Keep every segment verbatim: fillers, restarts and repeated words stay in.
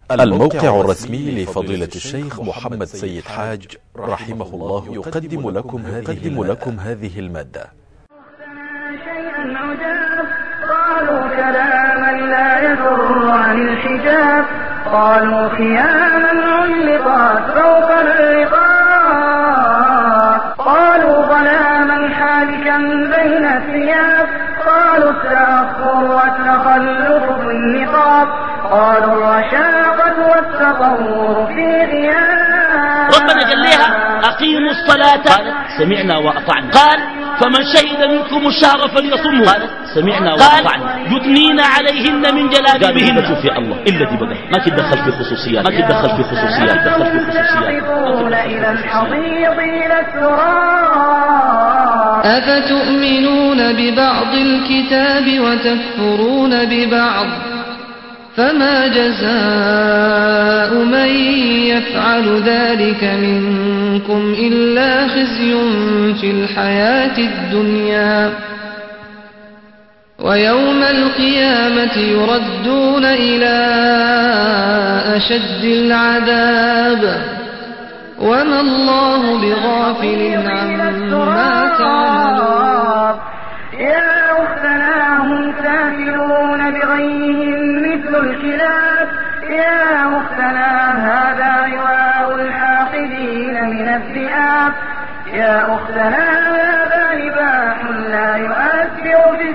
الموقع الرسمي لفضيلة الشيخ محمد سيد حاج رحمه الله يقدم لكم هذه, لكم هذه المادة. شيئا عجاب قالوا كلاما لا يضر عن الحجاب، قالوا خياما علقات فوق الرقاب، قالوا ظلاما حالكا بين الثياب، قالوا التأخر والتخلف بالنقاب، قالوا الرشاقة والتطور في غياب. ربنا قال لها أقيموا الصلاة، قالت سمعنا وأطعنا. قال فمن شهد منكم الشهر فليصمه، قالت سمعنا وأطعنا. يثنين عليهن من جلابيبهن. قالوا شوف يا الله إلا دي بقى ما تدخل في خصوصيات، ما تدخل في خصوصيات، تدخل في خصوصيات. إلى الحضيض إلى التراب. أفتؤمنون ببعض الكتاب وتكفرون ببعض، فما جزاء من يفعل ذلك منكم إلا خزي في الحياة الدنيا، ويوم القيامة يردون إلى أشد العذاب، وما الله بغافل عما تعملون. يا أختنا هم سافلون بغيهم مثل الكلاب، يا أختنا هذا عواء الحاقدين من الذئاب، يا أختنا هذا رباح لا يؤثر في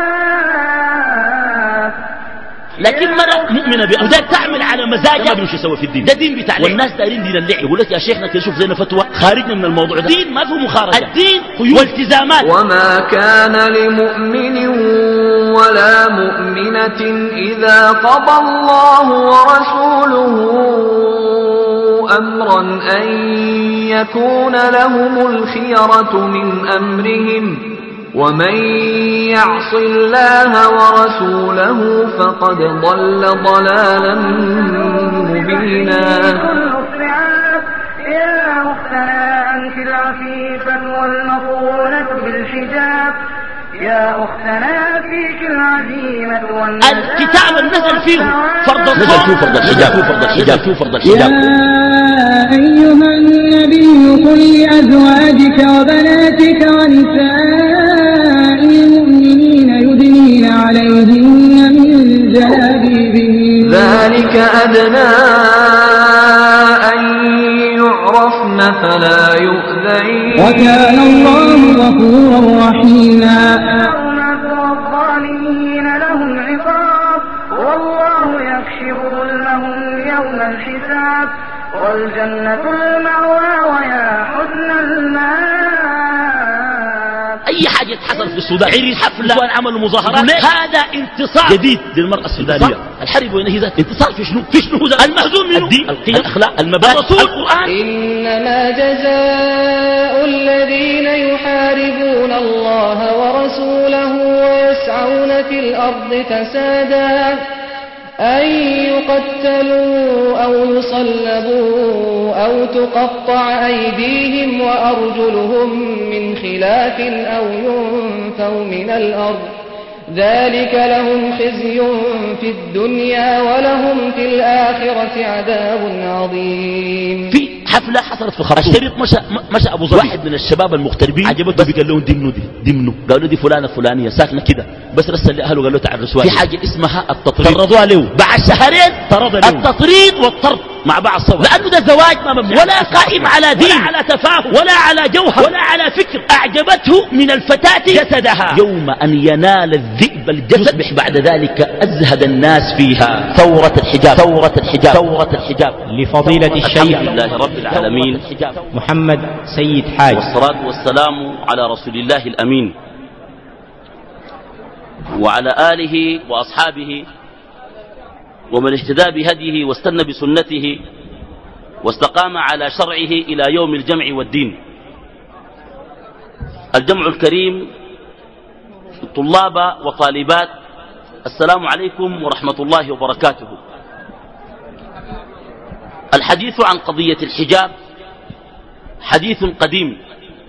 السحاب. لكن مرة مؤمنة بأوزاد تعمل على مزاجها ما بيمشي يسوي في الدين، ده دين بتاع والناس دايرين دين اللعب. يقول لك يا شيخنا كده شوف زينا فتوى خارجنا من الموضوع ده، دين ما فيه مخارجة، الدين قيود والتزامات. وما كان لمؤمن ولا مؤمنة إذا قضى الله ورسوله أمرا أن يكون لهم الخيرة من أمرهم، ومن يعص الله ورسوله فقد ضل ضلالا مبينا. يا أختنا أنت العفيفة والمصونة بالحجاب، يا أختنا فيك العزيمة والنزاهة. الكتاب نزل فيه فرض الصوم، نزل فيه فرض الحجاب، فرض الحجاب، فرض الحجاب. يا أيها النبي قل لأزواجك وبناتك ونساء المؤمنين يدنين عليهن من جلابيبهن، ذلك أدنى أن يعرفن فلا يؤذين، وكان الله غفورا رحيما. الظالمين لهم عقاب، والله يكشف ظلمهم يوم الحساب، والجنة المأوى ويا حسن المآب. أي حاجة تحصل في السودان عريس حفلة وعملوا مظاهرات، هذا انتصار جديد للمرأة السودانية. الحرب وينهزت انتصار في شنو؟ في شنو ذا؟ المهزوم منه الدين، القيم، الأخلاق، المبادئ، الرسول، القرآن. إنما جزاء الذين يحاربون الله ورسوله ويسعون في الأرض فسادا أن يقتلوا أو يصلبوا أو تقطع أيديهم وأرجلهم من خلاف أو ينفوا من الأرض، ذلك لهم خزي في الدنيا ولهم في الآخرة عذاب عظيم. في حفلة حصلت في الخرطوم، الشريط مشى مشى أبو ظبي، واحد من الشباب المغتربين عجبته، قال لهم دمنوا دي دمنوا، قالوا دي فلانة فلانية ساكنة كده، بس رسل لأهله قال له تعرسوا في حاجة اسمها التطريد، طردوها له بعد شهرين، طرد له التطريد والطرد مع بعض صور، لأنه ده زواج ما مبني ولا قائم على دين ولا على تفاهم ولا على جوهر ولا على فكر. أعجبته من الفتاة جسدها، يوم أن ينال الذئب الجسد يصبح بعد ذلك أزهد الناس فيها. ثورة الحجاب، ثورة الحجاب، ثورة الحجاب. لفضيلة الشيخ لله رب العالمين محمد سيد حاج، والصلاة والسلام على رسول الله الأمين وعلى آله وأصحابه ومن اهتدى بهديه واستنى بسنته واستقام على شرعه إلى يوم الجمع والدين. الجمع الكريم، طلاب وطالبات، السلام عليكم ورحمة الله وبركاته. الحديث عن قضية الحجاب حديث قديم،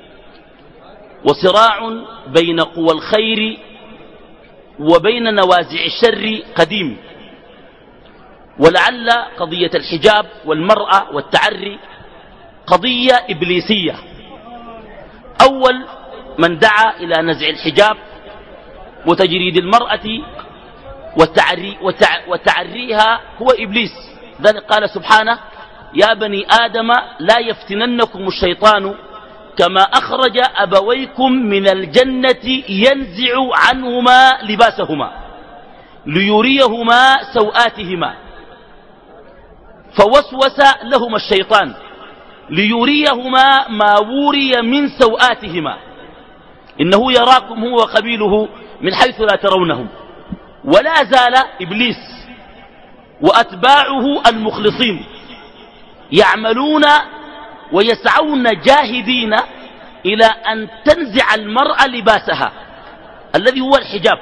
وصراع بين قوى الخير وبين نوازع الشر قديم، ولعل قضية الحجاب والمرأة والتعري قضية إبليسية. أول من دعا إلى نزع الحجاب وتجريد المرأة والتعري وتعريها هو إبليس. ذلك قال سبحانه: يا بني آدم لا يفتننكم الشيطان كما أخرج أبويكم من الجنة ينزع عنهما لباسهما ليريهما سوآتهما فوسوس لهما الشيطان ليريهما ما وري من سوآتهما إنه يراكم هو وقبيله من حيث لا ترونهم. ولا زال إبليس وأتباعه المخلصين يعملون ويسعون جاهدين إلى أن تنزع المرأة لباسها الذي هو الحجاب.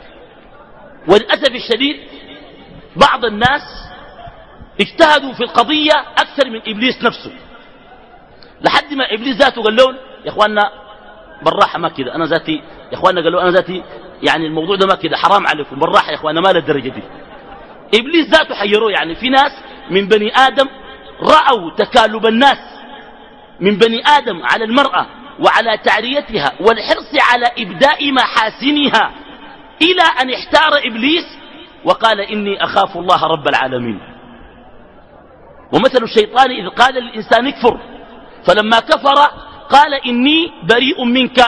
وللأسف الشديد بعض الناس اجتهدوا في القضية أكثر من إبليس نفسه، لحد ما إبليس ذاته قال لهم: يا إخواننا بالراحة ما كده، أنا ذاتي يا إخواننا قالوا أنا ذاتي يعني الموضوع ده ما كده، حرام عليكم بالراحة يا إخواننا، ما للدرجة دي. إبليس ذاته حيروه. يعني في ناس من بني آدم رأوا تكالب الناس من بني آدم على المرأة وعلى تعريتها والحرص على إبداء محاسنها إلى أن احتار إبليس وقال: إني أخاف الله رب العالمين. ومثل الشيطان إذ قال للإنسان اكفر فلما كفر قال: إني بريء منك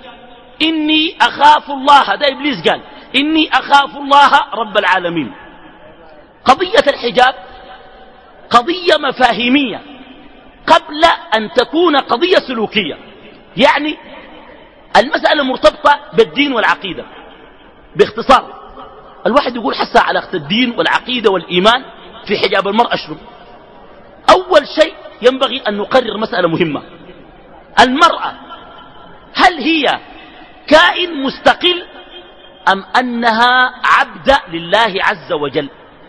إني أخاف الله. هذا إبليس قال: إني أخاف الله رب العالمين. قضية الحجاب قضية مفاهيمية قبل أن تكون قضية سلوكية. يعني المسألة مرتبطة بالدين والعقيدة. باختصار الواحد يقول حسا علاقة الدين والعقيدة والإيمان في حجاب المرأة شنو؟ أول شيء ينبغي أن نقرر مسألة مهمة: المرأة هل هي كائن مستقل أم أنها عبد لله عز وجل؟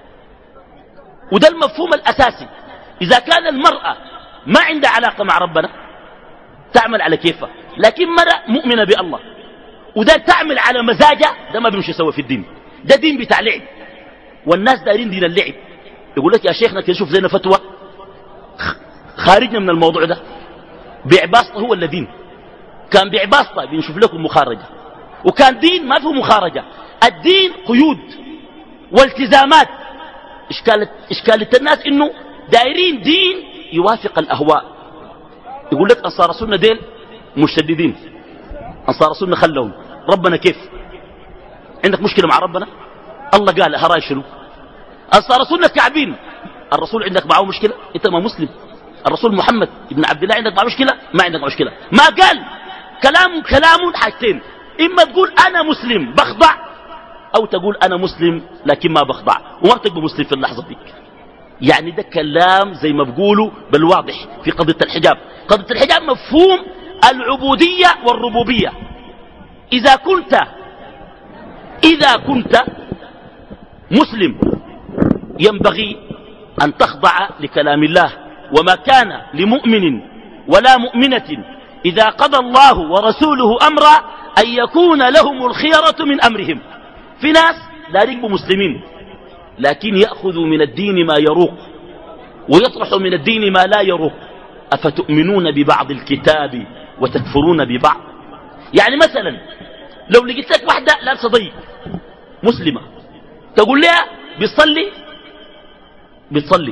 وده المفهوم الأساسي. إذا كان المرأة ما عندها علاقة مع ربنا تعمل على كيفها، لكن مرأة مؤمنة بالله وده تعمل على مزاجها، ده ما بيمشي سوا في الدين، ده دين بتاع لعب، والناس دارين دين اللعب. يقول لك: يا شيخنا كده شوف زينا فتوى خارجنا من الموضوع ده، بيع باسطة هو اللي دين. كان بيع باسطة بنشوف لكم مخارجة، وكان دين ما فيه مخارجة. الدين قيود والتزامات. إشكالة, إشكالة الناس إنه دايرين دين يوافق الأهواء. يقول لك أنصار السنة ديل مشددين، أنصار السنة خلهم ربنا كيف؟ عندك مشكلة مع ربنا؟ الله قال هراي شنو؟ أنصار السنة كعبين، الرسول عندك معه مشكلة؟ أنت ما مسلم. الرسول محمد ابن عبد الله عندك معه مشكلة؟ ما عندك مشكلة. ما قال كلام كلام حاجتين: إما تقول أنا مسلم بخضع، أو تقول أنا مسلم لكن ما بخضع، وما بتبقى مسلم في اللحظة دي. يعني ده كلام زي ما بقولوا بالواضح في قضية الحجاب. قضية الحجاب مفهوم العبودية والربوبية. إذا كنت إذا كنت مسلم ينبغي أن تخضع لكلام الله، وما كان لمؤمن ولا مؤمنة إذا قضى الله ورسوله أمرا أن يكون لهم الخيرة من أمرهم. في ناس لا يرقبوا مسلمين لكن يأخذوا من الدين ما يروق ويطرحوا من الدين ما لا يروق. أفتؤمنون ببعض الكتاب وتكفرون ببعض؟ يعني مثلا لو لقيت لك واحدة لابسة ضيق مسلمة تقول لها بتصلي بتصلي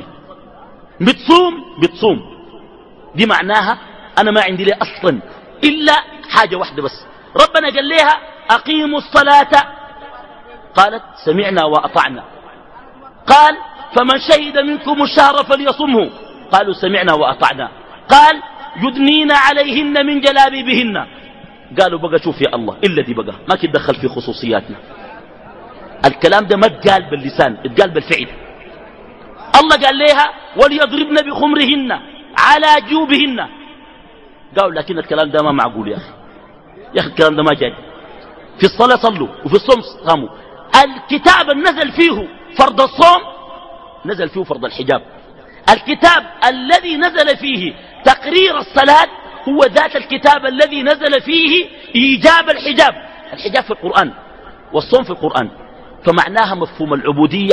بتصوم بتصوم، دي معناها أنا ما عندي لها أصلا إلا حاجة واحدة بس. ربنا قال لها أقيموا الصلاة، قالت سمعنا وأطعنا. قال فمن شهد منكم الشهر فليصمه، قالوا سمعنا وأطعنا. قال يدنين عليهن من جلابيبهن، قالوا بقى شوف يا الله إلا دي بقى ما تدخل في خصوصياتنا. الكلام ده ما اتقال باللسان، اتقال بالفعل. الله قال لها وليضربن بخمرهن على جيوبهن، قالوا لكن الكلام ده ما معقول يا أخي، يا أخي الكلام ده ما جاي. في الصلاة صلوا وفي الصوم صاموا. الكتاب نزل فيه فرض الصوم نزل فيه فرض الحجاب. الكتاب الذي نزل فيه تقرير الصلاة هو ذات الكتاب الذي نزل فيه إيجاب الحجاب. الحجاب في القرآن والصوم في القرآن. فمعناها مفهوم العبودية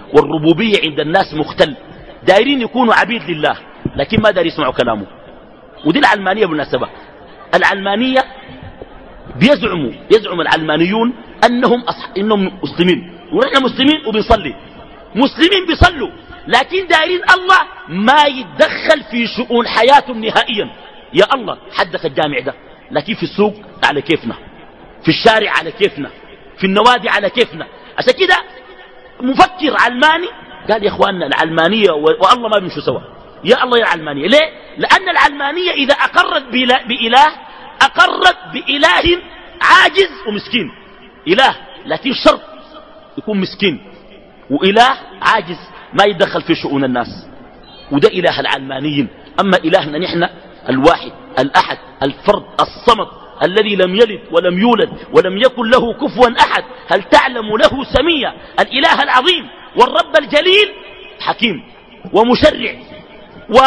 والربوبية عند الناس مختل، دايرين يكونوا عبيد لله لكن ما داير يسمعوا كلامه. ودي العلمانية بالمناسبة. العلمانية بيزعموا يزعم العلمانيون أنهم, أصح... إنهم مسلمين، ونحن مسلمين وبنصلي، مسلمين بيصلوا، لكن دايرين الله ما يتدخل في شؤون حياتهم نهائيا. يا الله حدك الجامع ده، لكن في السوق على كيفنا، في الشارع على كيفنا، في النوادي على كيفنا. عشان كده مفكر علماني قال يا اخواننا العلمانية والله ما بيمشوا سوا. يا الله يا علمانية، ليه؟ لأن العلمانية إذا أقرت بإله أقرت بإله عاجز ومسكين. إله لكن شرط يكون مسكين، وإله عاجز ما يدخل في شؤون الناس، وده إله العلمانيين. أما إلهنا نحن الواحد الأحد الفرد الصمد الذي لم يلد ولم يولد ولم يكن له كفوا أحد، هل تعلم له سميا، الإله العظيم والرب الجليل، حكيم ومشرع و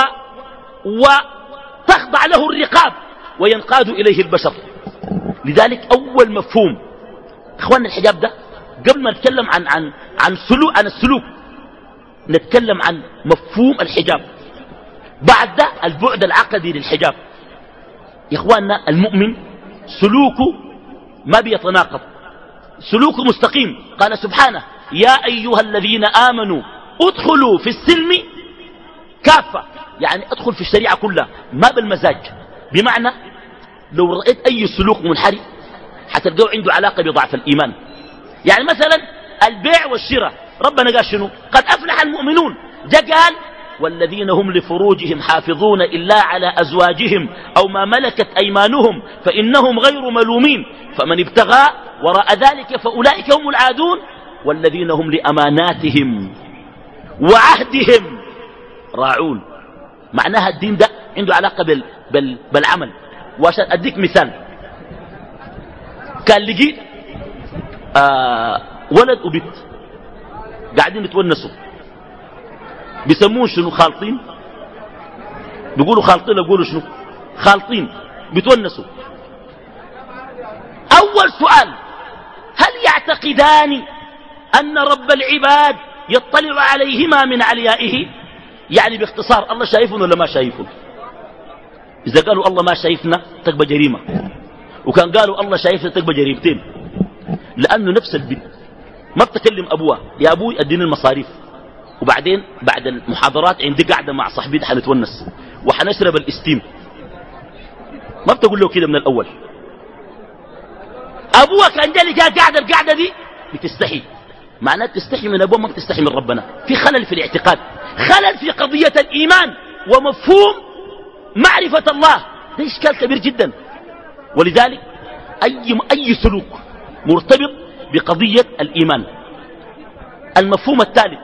وتخضع له الرقاب وينقاد إليه البشر. لذلك أول مفهوم إخواننا الحجاب ده، قبل ما نتكلم عن عن عن سلوك عن السلوك نتكلم عن مفهوم الحجاب. بعد ده البعد العقدي للحجاب. يا إخواننا المؤمن سلوكه ما بيتناقض، سلوكه مستقيم. قال سبحانه يا أيها الذين آمنوا ادخلوا في السلم كافة، يعني ادخل في الشريعة كلها ما بالمزاج. بمعنى لو رأيت أي سلوك منحرف حتلقوا عنده علاقة بضعف الإيمان. يعني مثلا البيع والشراء، ربنا قال شنو؟ قد أفلح المؤمنون. جاء قال والذين هم لفروجهم حافظون إلا على أزواجهم أو ما ملكت أيمانهم فإنهم غير ملومين فمن ابتغى وراء ذلك فأولئك هم العادون والذين هم لأماناتهم وعهدهم راعون. معناها الدين ده عنده علاقة بال بال بالعمل. وعشان أديك مثال، كان لقيت آه ولد وبنت قاعدين يتونسوا، بيسموه شنو؟ خالطين. بيقولوا خالطين، يقولوا شنو؟ خالطين بيتونسوا. أول سؤال، هل يعتقدان أن رب العباد يطلع عليهما من عليائه؟ يعني باختصار الله شايفهم ولا ما شايفهم؟ إذا قالوا الله ما شايفنا تقبى جريمة، وكان قالوا الله شايفنا تقبى جريمتين، لأنه نفس البنت ما بتكلم أبوها يا أبوي أديني المصاريف، وبعدين بعد المحاضرات عندي قاعدة مع صاحبي حنتونس وحنشرب الاستيم، ما بتقول له كده من الأول. أبوها كان جالي جاء قاعدة القاعدة دي بتستحي، معناه تستحي من أبوها ما بتستحي من ربنا. في خلل في الاعتقاد، خلل في قضية الإيمان ومفهوم معرفة الله، ده إشكال كبير جدا. ولذلك أي, أي سلوك مرتبط بقضية الإيمان. المفهوم الثالث،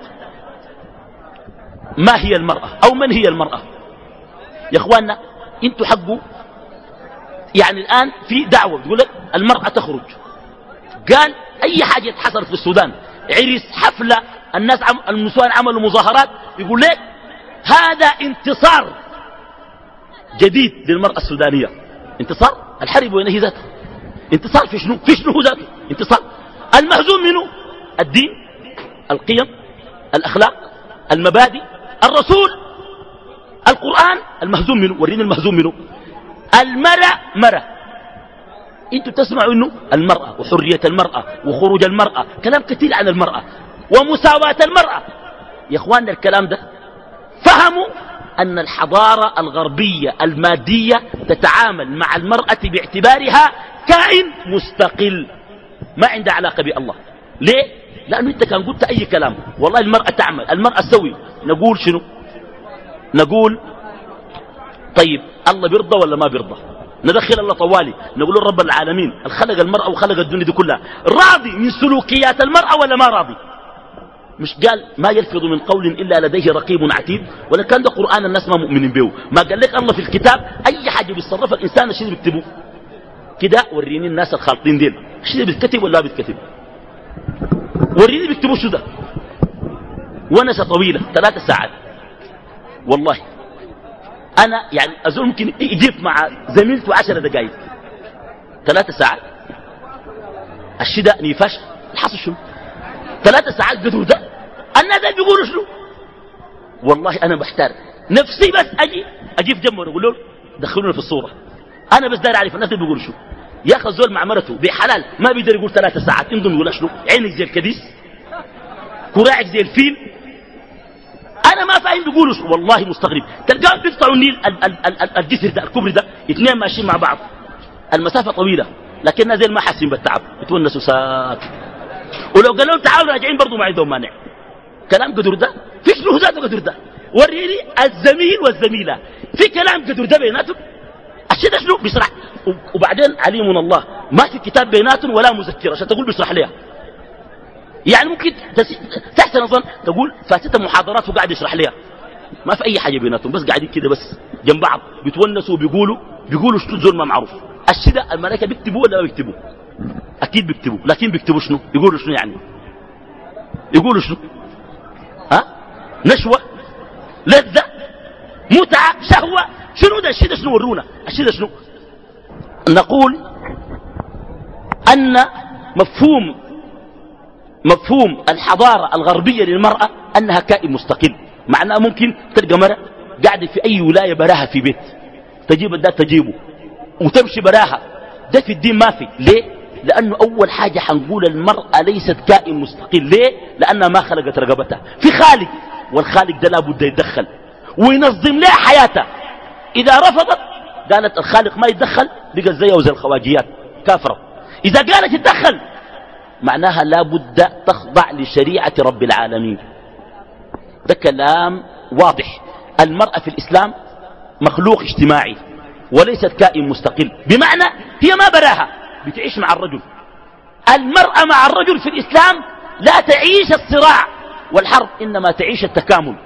ما هي المرأة أو من هي المرأة؟ يا إخواننا انتوا حقوا يعني الآن في دعوة تقول لك المرأة تخرج. قال أي حاجة حصلت في السودان، عرس، حفلة، الناس عم النسوان عملوا مظاهرات، يقول لك هذا انتصار جديد للمرأة السودانية. انتصار؟ الحرب وين هي ذاته؟ انتصار في شنو؟ في شنو هو ذاته؟ انتصار المهزوم منه الدين، القيم، الأخلاق، المبادئ، الرسول، القرآن. المهزوم منه، وريني المهزوم منه. المرأة مرة، انتوا تسمعوا انه المرأة وحرية المرأة وخروج المرأة، كلام كثير عن المرأة ومساواة المرأة. يا اخواننا الكلام ده فهموا أن الحضارة الغربية المادية تتعامل مع المرأة باعتبارها كائن مستقل ما عنده علاقة بالله. ليه؟ لأنه أنت كان قلت أي كلام والله المرأة تعمل، المرأة تسوي، نقول شنو؟ نقول طيب الله بيرضى ولا ما بيرضى؟ ندخل الله طوالي نقول رب العالمين الخلق المرأة وخلق الدنيا دي كلها، راضي من سلوكيات المرأة ولا ما راضي؟ مش قال ما يلفظ من قول إلا لديه رقيب عتيد؟ ولا كان ده قرآن الناس ما مؤمنين به؟ ما قال لك الله في الكتاب أي حاجة بيتصرف الإنسان الشيء بيكتبه كده؟ وريني الناس الخالطين ديل الشيء بيتكتب ولا بيتكتب؟ وريني بيكتبوا شو ده؟ ونسة طويلة ثلاثة ساعات والله. أنا يعني أظن ممكن يجيب مع زميلته عشر دقائق ثلاثة ساعات. الشيء ده نيفاش الحصل شنو؟ ثلاثة ساعات قدر ده الناس بيقولوا شنو؟ والله أنا بحتار نفسي، بس أجي أجي في جنبه ونقول له دخلونا في الصورة. أنا بس داير أعرف الناس بيقولوا شنو. يا أخي الزول مع مرته بحلال ما بيقدر يقول ثلاثة ساعات، عندهم يقول شنو؟ عينك زي الكديس، كراعك زي الفيل. أنا ما فاهم بيقولوا شنو، والله مستغرب. تلقاهم بيقطعوا النيل الجسر ده الكبري ده، اثنين ماشيين مع بعض، المسافة طويلة، لكننا زي ما حاسين بالتعب، بتونسوا ساك. ولو قالوا لهم تعالوا راجعين برضو ما عندهم مانع. كلام قدر ده في شنو ذاته قدر ده؟ وريني الزميل والزميلة في كلام قدر ده بيناتهم. الشيء ده شنو بيشرح؟ وبعدين عليم الله ما في كتاب بيناتهم ولا مذكرة عشان تقول بيشرح ليها. يعني ممكن تحسن الظن تقول فاتته محاضرات وقاعد يشرح ليها، ما في أي حاجة بيناتهم، بس قاعدين كده بس جنب بعض بيتونسوا وبيقولوا بيقولوا شنو زول ما معروف. الشيء ده الملائكة بيكتبوا ولا ما بيكتبوا؟ أكيد بيكتبوا، لكن بيكتبوا شنو؟ يقولوا شنو يعني؟ يقولوا شنو؟ ها؟ نشوة، لذة، متعة، شهوة، شنو ده الشيء ده؟ شنو ورونا الشيء ده شنو؟ نقول أن مفهوم مفهوم الحضارة الغربية للمرأة أنها كائن مستقل. معناه ممكن تلقى مرأة قاعدة في أي ولاية براها في بيت، تجيب الدار تجيبه وتمشي براها. ده في الدين ما في. ليه؟ لأنه أول حاجة حنقول المرأة ليست كائن مستقل. ليه؟ لأنها ما خلقت رقبتها، في خالق، والخالق ده لابد يتدخل وينظم لها حياتها. إذا رفضت قالت الخالق ما يتدخل بقت زيها وزي الخواجيات كافرة. إذا قالت يتدخل معناها لابد تخضع لشريعة رب العالمين. ده كلام واضح. المرأة في الإسلام مخلوق اجتماعي وليست كائن مستقل، بمعنى هي ما براها بتعيش مع الرجل. المرأة مع الرجل في الإسلام لا تعيش الصراع والحرب، إنما تعيش التكامل.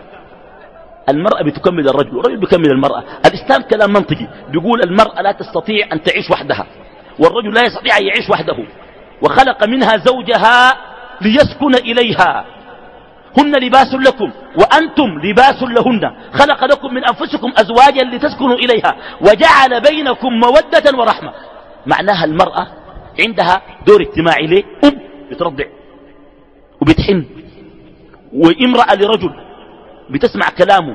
المرأة بتكمل الرجل والرجل بيكمل المرأة. الإسلام كلام منطقي، بيقول المرأة لا تستطيع أن تعيش وحدها والرجل لا يستطيع أن يعيش وحده، وخلق منها زوجها ليسكن إليها. هن لباس لكم وأنتم لباس لهن، خلق لكم من أنفسكم أزواجا لتسكنوا إليها وجعل بينكم مودة ورحمة. معناها المرأة عندها دور اجتماعي. ليه؟ أم بترضع وبتحن، وامرأة لرجل بتسمع كلامه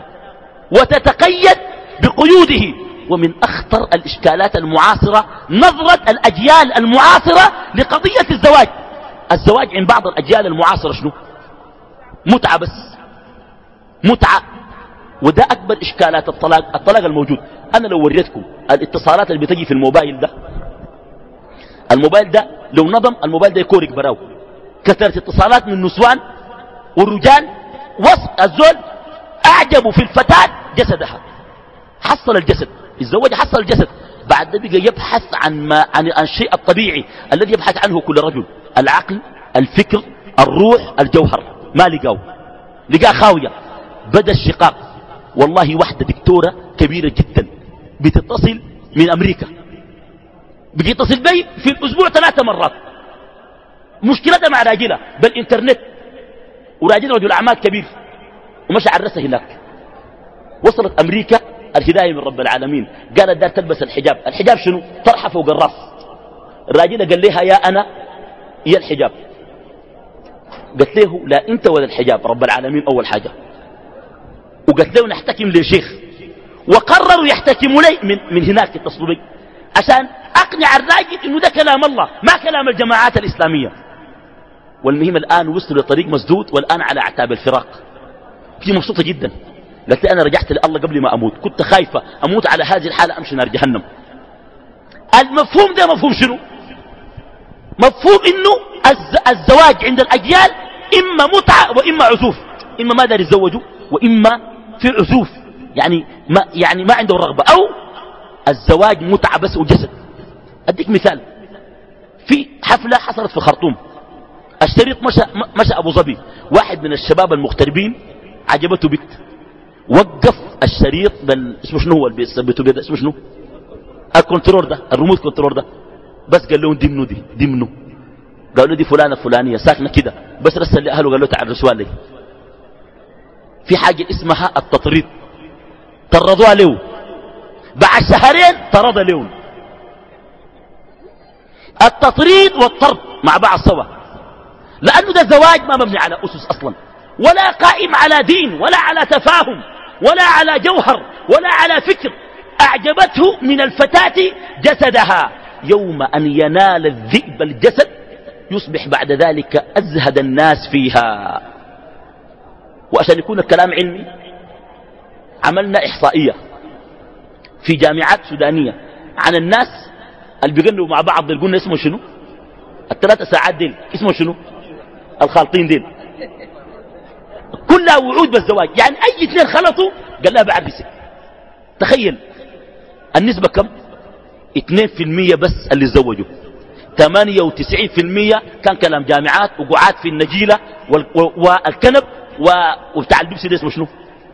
وتتقيد بقيوده. ومن أخطر الإشكالات المعاصرة نظرة الأجيال المعاصرة لقضية الزواج. الزواج عند بعض الأجيال المعاصرة شنو؟ متعة بس، متعة. وده أكبر إشكالات الطلاق الطلاق الموجود. أنا لو وريتكم الاتصالات اللي بتجي في الموبايل ده، الموبايل ده لو نظم الموبايل ده يكورك براو. كثرة اتصالات من النسوان والرجال، وصف الزول أعجبوا في الفتاة جسدها، حصل الجسد، الزواج حصل الجسد، بعد ده بقى يبحث عن, ما عن الشيء الطبيعي الذي يبحث عنه كل رجل، العقل، الفكر، الروح، الجوهر. ما لقاه، لقاه خاوية. بدأ الشقاق. والله واحدة دكتورة كبيرة جدا بتتصل من أمريكا، بتتصل بي في الأسبوع ثلاثة مرات، مشكلتها مع راجلها بالإنترنت، وراجلها رجل أعمال كبير ومشى عرسها هناك. وصلت أمريكا الهداية من رب العالمين، قالت دار تلبس الحجاب. الحجاب شنو؟ طرحة فوق الراس. الراجل قال لها يا أنا يا الحجاب. قلت له لا أنت ولا الحجاب، رب العالمين أول حاجة. وقلت له نحتكم لشيخ، وقرروا يحتكموا لي من, من هناك اتصلوا بي عشان أقنع الراجل إنه ده كلام الله ما كلام الجماعات الإسلامية. والمهم الآن وصلوا لطريق مسدود، والآن على أعتاب الفراق. هي مبسوطة جدا. قلت لي أنا رجعت لله قبل ما أموت، كنت خايفة أموت على هذه الحالة أمشي نار جهنم. المفهوم ده مفهوم شنو؟ مفهوم إنه الزواج عند الأجيال إما متعة وإما عزوف، إما ما دار يتزوجوا وإما في عزوف، يعني ما, يعني ما عنده رغبة، أو الزواج متعة بس وجسد. أديك مثال، في حفلة حصلت في الخرطوم، الشريط مشى, مشى أبو ظبي، واحد من الشباب المغتربين عجبته بنت، وقف الشريط بال... اسمه شنو هو اللي بيثبتوا بيده، اسمه شنو؟ الكنترول ده، الريموت كنترول ده، بس قال لهم دمنوا دي دمنوا، قالوا دي فلانة فلانية ساكنة كده، بس رسل لأهله قال له تعال رسوال لي. في حاجة اسمها التطريد، طردوها له، بعد شهرين طرد له. التطريد والطرد مع بعض سوا، لأنه ده زواج ما مبني على أسس أصلا، ولا قائم على دين ولا على تفاهم ولا على جوهر ولا على فكر. أعجبته من الفتاة جسدها. يوم أن ينال الذئب الجسد يصبح بعد ذلك أزهد الناس فيها. وعشان يكون الكلام علمي عملنا إحصائية في جامعات سودانية عن الناس اللي بيغنوا مع بعض. قلنا اسمه شنو؟ الثلاثة ساعات ديل اسمه شنو؟ الخالطين ديل. كلها وعود بالزواج، يعني أي اثنين خلطوا قال لها بعرسك. تخيل النسبة كم؟ اثنين في المية بس اللي تزوجوا، ثمانية وتسعين في المية كان كلام جامعات وقعاد في النجيلة والكنب وبتاع البيبسي ده اسمه شنو؟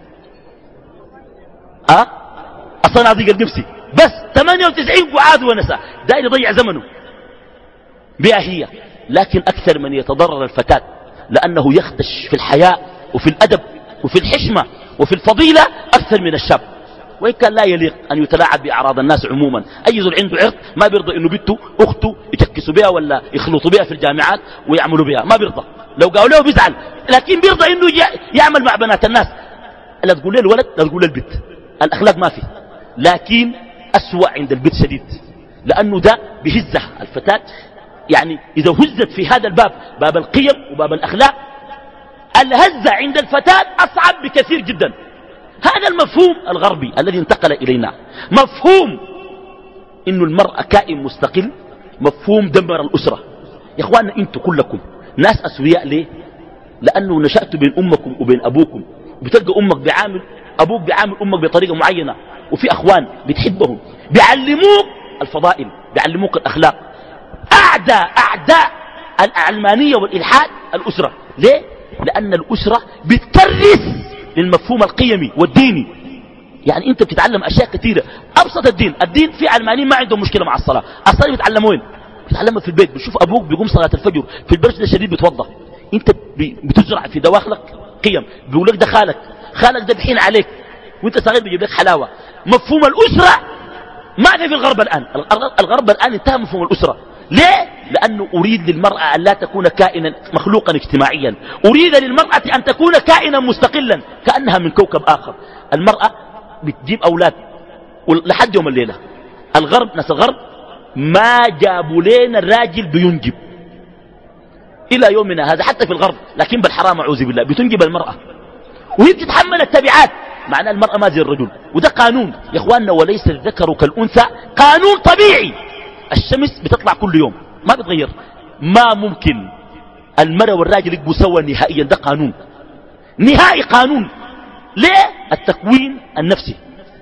أه؟ الصناديق البيبسي بس. ثمانية وتسعين قعاد ونسى، داير يضيع زمنه بها هي. لكن أكثر من يتضرر الفتاة لأنه يخدش في الحياء وفي الأدب وفي الحشمة وفي الفضيلة أكثر من الشاب. وإن كان لا يليق أن يتلاعب بأعراض الناس عموما. أي زول عنده عرض ما بيرضى إنه بنته أخته يككسوا بها ولا يخلطوا بها في الجامعات ويعملوا بها، ما بيرضى. لو قالوا له بيزعل، لكن بيرضى إنه يعمل مع بنات الناس. لا تقول له الولد لا تقول له البنت، الأخلاق ما فيه. لكن أسوأ عند البنت شديد، لأنه ده بهزها الفتاة. يعني إذا هزت في هذا الباب، باب القيم وباب الأخلاق، الهزة عند الفتاة أصعب بكثير جدا. هذا المفهوم الغربي الذي انتقل إلينا، مفهوم إنه المرأة كائن مستقل، مفهوم دمر الأسرة. يا إخواننا أنتم كلكم ناس أسوياء. ليه؟ لأنه نشأت بين أمكم وبين أبوكم، بتلقى أمك بعامل أبوك بعامل أمك بطريقة معينة، وفي أخوان بتحبهم بيعلموك الفضائل، بيعلموك الأخلاق. أعداء أعداء العلمانية والإلحاد الأسرة. ليه؟ لأن الأسرة بتكرس للمفهوم القيمي والديني. يعني أنت بتتعلم أشياء كثيرة. أبسط الدين، الدين في علمانيين ما عندهم مشكلة مع الصلاة. الصلاة بتعلموا وين؟ بتعلمها في البيت. بتشوف أبوك بيقوم صلاة الفجر في البرد الشديد بتوضى، أنت بتزرع في دواخلك قيم. بيقول لك ده خالك، خالك ده بحين عليك وأنت صغير بيجيب لك حلاوة. مفهوم الأسرة ما في في الغرب الآن. الغرب الآن انتهى مفهوم الأسرة. ليه؟ لأنه أريد للمرأة أن لا تكون كائنا مخلوقا اجتماعيا، أريد للمرأة أن تكون كائنا مستقلا كأنها من كوكب آخر. المرأة بتجيب أولاد لحد يوم الليلة. الغرب، ناس الغرب ما جابوا لنا الراجل بينجب إلى يومنا هذا، حتى في الغرب. لكن بالحرام أعوذ بالله بتنجب المرأة وهي بتتحمل التبعات. معناه المرأة ما زي الرجل، وده قانون يا إخواننا. وليس الذكر كالأنثى، قانون طبيعي. الشمس بتطلع كل يوم ما بتغير. ما ممكن المرأة والراجل يبقوا سوا نهائيا، ده قانون نهائي، قانون. ليه؟ التكوين النفسي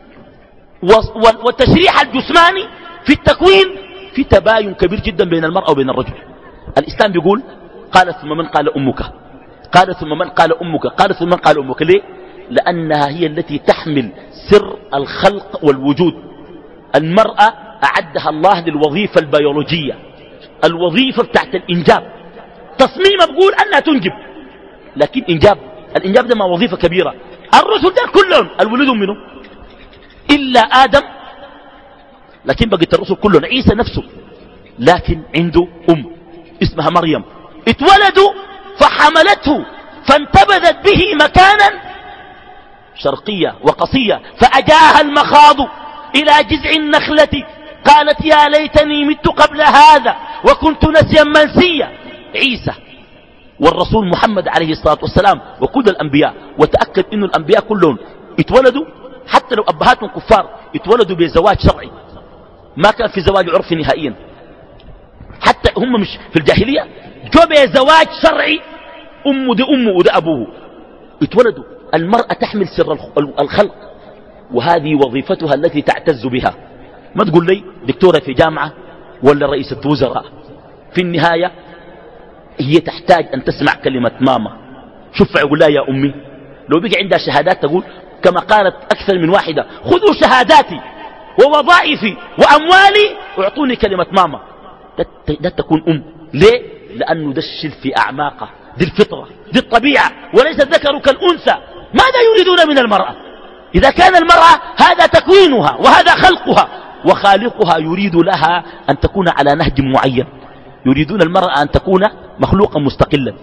والتشريح الجسماني في التكوين في تباين كبير جدا بين المرأة وبين الرجل. الإسلام بيقول قال ثم من قال أمك، قال ثم من قال أمك، قال ثم من قال أمك. ليه؟ لأنها هي التي تحمل سر الخلق والوجود. المرأة أعدها الله للوظيفة البيولوجية، الوظيفة بتاعت الإنجاب. تصميم بقول أنها تنجب، لكن إنجاب الإنجاب ده ما وظيفة كبيرة. الرسل ده كلهم الولد منه إلا آدم، لكن بقيت الرسل كلهم. عيسى نفسه لكن عنده أم اسمها مريم، اتولدوا فحملته فانتبذت به مكانا شرقية وقصية، فأجاها المخاض إلى جذع النخلة قالت يا ليتني مت قبل هذا وكنت نسيا منسيا. عيسى والرسول محمد عليه الصلاة والسلام وكل الأنبياء. وتأكد إنه الأنبياء كلهم اتولدوا حتى لو أبهاتهم كفار اتولدوا بزواج شرعي، ما كان في زواج عرفي نهائيا. حتى هم مش في الجاهلية جو بزواج شرعي، أمه ده أمه وده أبوه، اتولدوا. المرأة تحمل سر الخلق، وهذه وظيفتها التي تعتز بها. ما تقول لي دكتورة في جامعة ولا رئيسة وزراء، في النهاية هي تحتاج أن تسمع كلمة ماما. شوف يقول لها يا أمي. لو بقى عندها شهادات تقول كما قالت أكثر من واحدة خذوا شهاداتي ووظائفي وأموالي واعطوني كلمة ماما. ده تكون أم. ليه؟ لأنه ده الشل في أعماقه، دي الفطرة، دي الطبيعة. وليس الذكر كالأنثى. ماذا يريدون من المرأة؟ إذا كان المرأة هذا تكوينها وهذا خلقها، وخالقها يريد لها أن تكون على نهج معين. يريدون المرأة أن تكون مخلوقا مستقلا.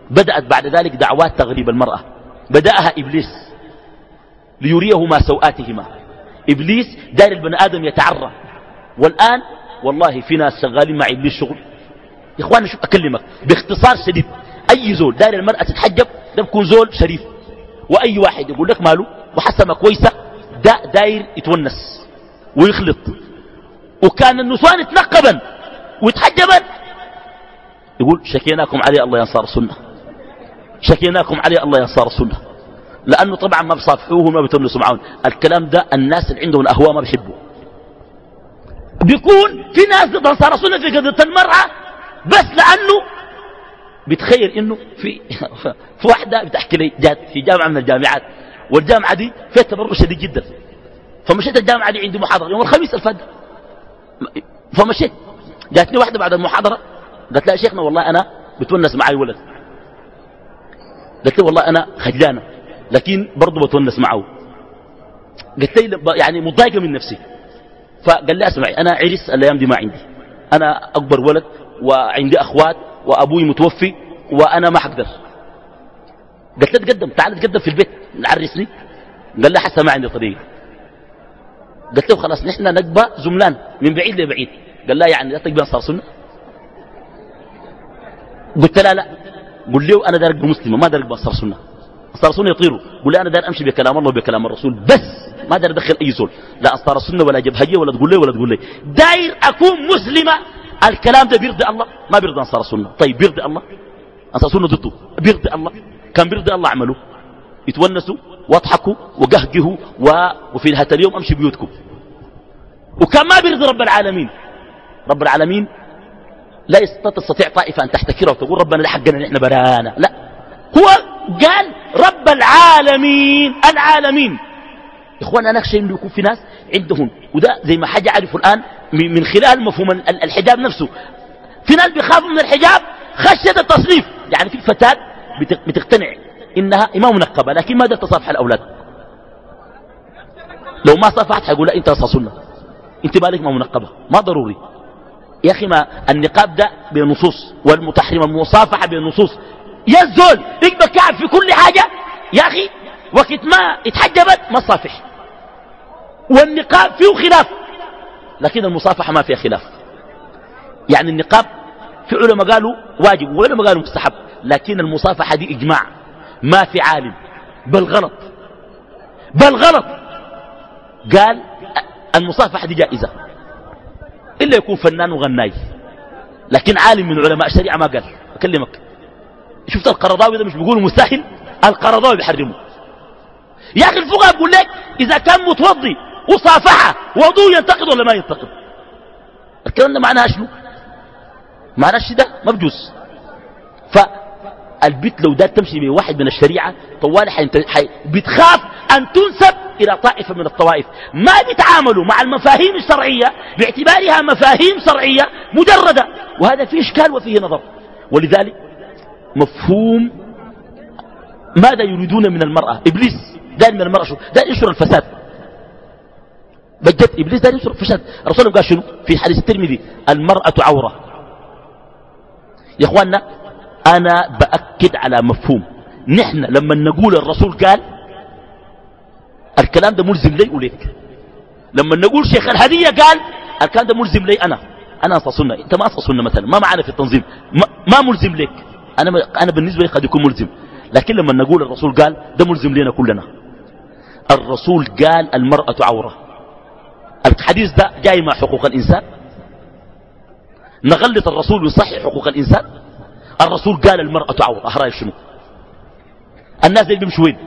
بدأت بعد ذلك دعوات تغريب المرأة. بدأها إبليس ليريهما سوآتهما. إبليس داير البني آدم يتعرى. والآن والله في ناس شغالين مع إبليس شغل. يا إخواني شوف أكلمك باختصار شديد، أي زول داير المرأة تتحجب ده بكون زول شريف، وأي واحد يقول لك ماله وحسمة كويسة ده داير يتونس ويخلط. وكان النسوان اتنقبا ويتحجبا يقول شكيناكم عليه الله ينصار السنة، شكيناكم عليه الله ينصار السنة، لأنه طبعا ما بصافحوه ما بتونسوا معهم. الكلام ده الناس اللي عندهم أهواء ما بيحبوا. بيكون في ناس ضد أنصار السنة في قضية المرأة بس لأنه بتخيل إنه في في واحدة بتحكي لي جات في جامعة من الجامعات، والجامعة دي فيها تبرج شديد جدا، فمشيت الجامعة دي عندي محاضرة يوم الخميس الفجر، فمشيت جاتني واحدة بعد المحاضرة قالت لها يا شيخنا والله أنا بتونس معي ولد. قلت لي والله أنا خجلانة لكن برضو بتونس معه. قلت لي يعني مضايقة من نفسي. فقال لي اسمعي أنا عرس الأيام دي ما عندي، أنا أكبر ولد وعندي أخوات وأبوي متوفي وأنا ما حقدر. قلت له تقدم تعال تقدم في البيت نعرسني. قال لي حسا ما عندي طريقة. قلت له خلاص نحن نقبى زملان من بعيد لبعيد. قال لا يعني لا تقبى أنصار سنة. قلت لا لا قل له أنا دار أقبى مسلمة ما دار أقبى أنصار سنة. أنصار سنة يطيروا. قل له أنا دار أمشي بكلام الله وبكلام الرسول بس ما دار أدخل أي زول، لا أنصار السنة ولا جبهجية ولا تقول لي ولا تقول لي. داير أكون مسلمة. الكلام ده بيرضي الله ما بيرضي أنصار السنة. طيب بيرضي الله؟ أنصار السنة ضده بيرضي الله؟ كان بيرضي الله عملوا يتونسوا واضحكوا وقهقهوا وفي نهاية اليوم أمشي بيوتكم. وكان ما بيرضي رب العالمين. رب العالمين لا تستطيع طائفة أن تحتكره وتقول ربنا ده حقنا نحن برانا، لا هو قال رب العالمين. العالمين إخوان أنا أخشى إنه يكون في ناس عندهم وده زي ما حاجة عرفوا الآن من خلال مفهوم الحجاب نفسه. في ناس بيخافوا من الحجاب خشية التصنيف، يعني في فتاة بتقتنع إنها ما منقبة لكن ما قدرت تصافح الأولاد. لو ما صافحت حيقول لا أنت سنة، أنت مالك ما منقبة، ما ضروري يا أخي. ما النقاب ده بالنصوص والمتحرم المصافحة بالنصوص. يا الزول يقبل كعب في كل حاجة يا أخي، وقت ما اتحجبت ما صافح. والنقاب فيه خلاف لكن المصافحة ما فيها خلاف. يعني النقاب في علماء قالوا واجب وعلماء قالوا مستحب، لكن المصافحة دي إجماع ما في عالم بل غلط بل غلط قال المصافحة دي جائزة إلا يكون فنان وغناي، لكن عالم من علماء الشريعة ما قال. أكلمك شفت القرضاوي ده مش بيقولوا مستحيل، القرضاوي بيحرمه. يا أخي الفقهاء بيقول لك إذا كان متوضي وصافحة وضوء ينتقد ولا ما ينتقد. الكلام ده معناه شنو؟ معناه ده ما بجوز. فالبيت لو دار تمشي بواحد من الشريعة طوالي حي... بتخاف أن تنسب إلى طائفة من الطوائف. ما بيتعاملوا مع المفاهيم الشرعية باعتبارها مفاهيم شرعية مجردة، وهذا فيه إشكال وفيه نظر. ولذلك مفهوم ماذا يريدون من المرأة. إبليس دائما من المرأة شو دائما ينشر الفساد. بجد إبليس دائما ينشر الفساد. الرسول قال شنو في حديث الترمذي المرأة عورة. يا اخواننا أنا بأكد على مفهوم، نحن لما نقول الرسول قال الكلام ده ملزم لي وليك. لما نقول شيخ الهدية قال الكلام ده ملزم لي أنا أنا أصلنا أنت ما أصلنا مثلا ما معنا في التنظيم ما, ما ملزم لك. أنا أنا بالنسبة لي قد يكون ملزم، لكن لما نقول الرسول قال ده ملزم لنا كلنا. الرسول قال المرأة عورة. الحديث ده جاي مع حقوق الإنسان. نغلط الرسول ويصحح حقوق الإنسان. الرسول قال المرأة عورة. أهراي شنو الناس اللي بيمشوا وين؟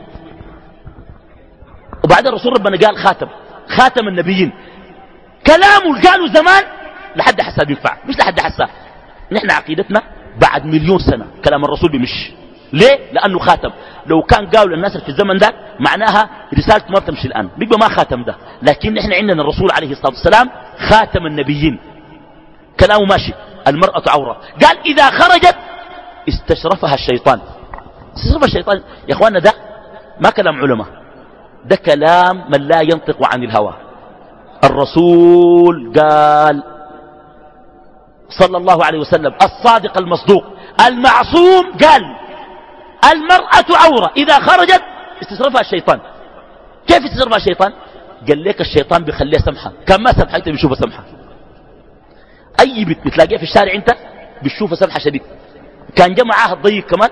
وبعد الرسول ربنا قال خاتم خاتم النبيين. كلامه قالوا زمان لحد حساب ينفع مش لحد حساب. نحن عقيدتنا بعد مليون سنة كلام الرسول بمش. ليه؟ لأنه خاتم. لو كان قالوا للناس في الزمن ده معناها رسالته ما بتمشي الآن بيبقى ما خاتم ده. لكن نحن عندنا الرسول عليه الصلاة والسلام خاتم النبيين كلامه ماشي. المرأة عورة. قال إذا خرجت استشرفها الشيطان. استشرف الشيطان يا أخوانا ده ما كلام علماء، ده كلام من لا ينطق عن الهوى. الرسول قال صلى الله عليه وسلم الصادق المصدوق المعصوم قال المرأة عورة إذا خرجت استصرفها الشيطان. كيف استصرفها الشيطان؟ قال لك الشيطان بيخليها سمحة، كان ما سمحة انت بيشوفها سمحة. اي بنت بتلاقيها في الشارع انت بتشوفها سمحة شديد، كان جا معاها الضيق كمان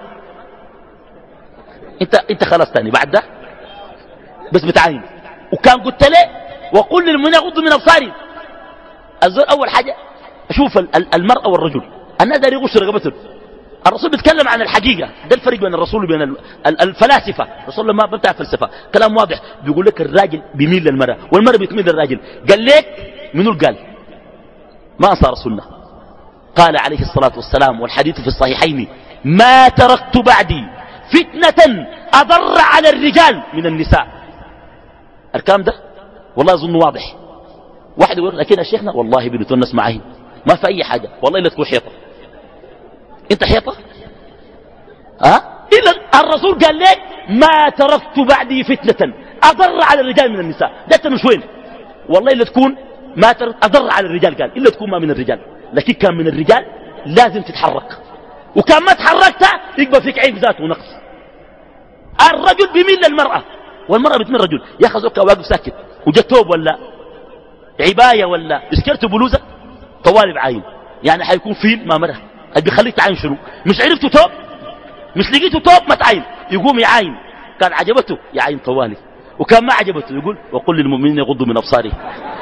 انت انت خلاص تاني بعد ده بس بتعاين. وكان قلت له وقل للمؤمنين يغضوا من ابصارهم. الزول اول حاجه اشوف المراه والرجل، الناس داير يغش رقبتهم. الرسول بيتكلم عن الحقيقه، ده الفرق بين الرسول وبين الفلاسفه. الرسول ما بتاع فلسفه، كلام واضح. بيقول لك الراجل بيميل للمراه والمراه بتميل للراجل. قال لك منو قال؟ ما انصار رسولنا. قال عليه الصلاه والسلام والحديث في الصحيحين: ما تركت بعدي فتنه اضر على الرجال من النساء. الكلام ده والله اظن واضح. واحد يقول لكن يا شيخنا والله بنتونس معي ما في اي حاجه، والله الا تكون حيطه. انت حيطه؟ ها؟ الا الرسول قال لك ما تركت بعدي فتنه اضر على الرجال من النساء. ده انت مش وين؟ والله الا تكون ما تركت اضر على الرجال، قال الا تكون ما من الرجال، لكن كان من الرجال لازم تتحرك، وكان ما تحركت يقبل فيك عيب ذاته ونقص. الرجل بيميل للمراه والمراه بتميل للرجل. يا اخي زوجك واقف ساكت وجا توب ولا عبايه ولا اسكرت بلوزه طوالب عاين، يعني حيكون فيل ما مره. اللي بيخليك تعاين شنو؟ مش عرفته توب؟ مش لقيته توب ما تعاين، يقوم يعاين. كان عجبته يعاين طوالي، وكان ما عجبته يقول وقل للمؤمنين يغضوا من ابصارهم.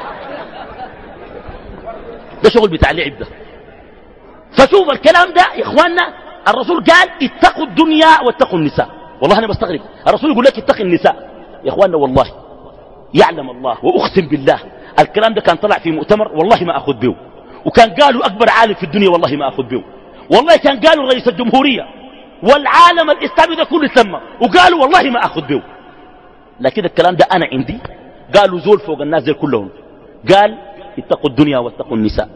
ده شغل بتاع لعب ده. فشوف الكلام ده يا اخواننا، الرسول قال اتقوا الدنيا واتقوا النساء. والله انا بستغرب الرسول يقول لك اتقي النساء. يا اخواننا والله يعلم الله واقسم بالله الكلام ده كان طلع في مؤتمر والله ما اخذ به، وكان قالوا اكبر عالم في الدنيا والله ما اخذ به، والله كان قالوا رئيس الجمهوريه والعالم الاسلامي ده كله تم وقالوا والله ما اخذ به. لكن الكلام ده انا عندي قالوا زول فوق الناس دي كلهم، قال اتقوا الدنيا واتقوا النساء.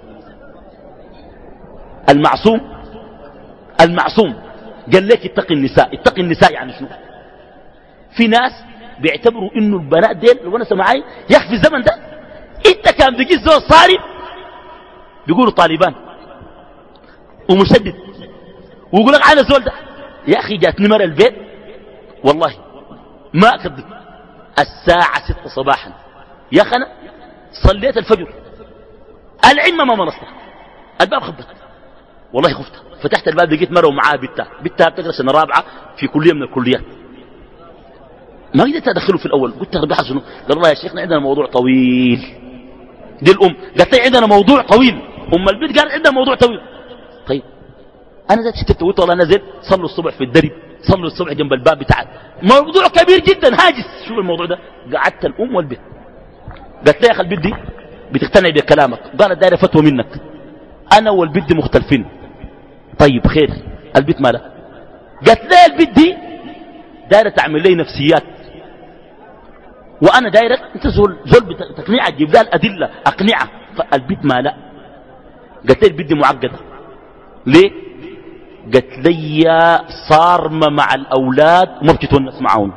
المعصوم المعصوم قال لك اتقي النساء. اتقي النساء يعني شنو؟ في ناس بيعتبروا انه البنات ديل لو انا سمعي يا اخي في الزمن ده انت كان بيجي زول صارم بيقولوا طالبان ومشدد، ويقول لك انا زول ده. يا اخي جاتني مره البيت والله ما اكذب الساعه ستة صباحا، يا اخي انا صليت الفجر العمه ما منصت الباب خبط، والله خفت. فتحت الباب لقيت مره ومعاها بنتها، بنتها بتقرا سنه رابعه في كليه من الكليات. ما قدرت ادخله في الاول، قلت ربي شنو؟ قال الله يا شيخنا عندنا موضوع طويل. دي الام قالت لي عندنا موضوع طويل، ام البيت قالت عندنا موضوع طويل. طيب انا ذات شتت قلت والله نزل صلوا الصبح في الدرب، صلوا الصبح جنب الباب بتاع موضوع كبير جدا هاجس. شوف الموضوع ده. قعدت الام والبيت قالت لي يا اخي البيت دي بتقتنع بكلامك، قالت دايره فتوى منك، انا والبيت دي مختلفين. طيب خير البيت مالها؟ قالت لي البيت دي دايره تعمل لي نفسيات، وانا دايرك انت زول زول بتقنيعه تجيب لها الادله اقنعه. فالبيت مالها؟ قالت لي البيت دي معقده. ليه؟ قالت لي صارمه مع الاولاد وما بتتونس معاهم.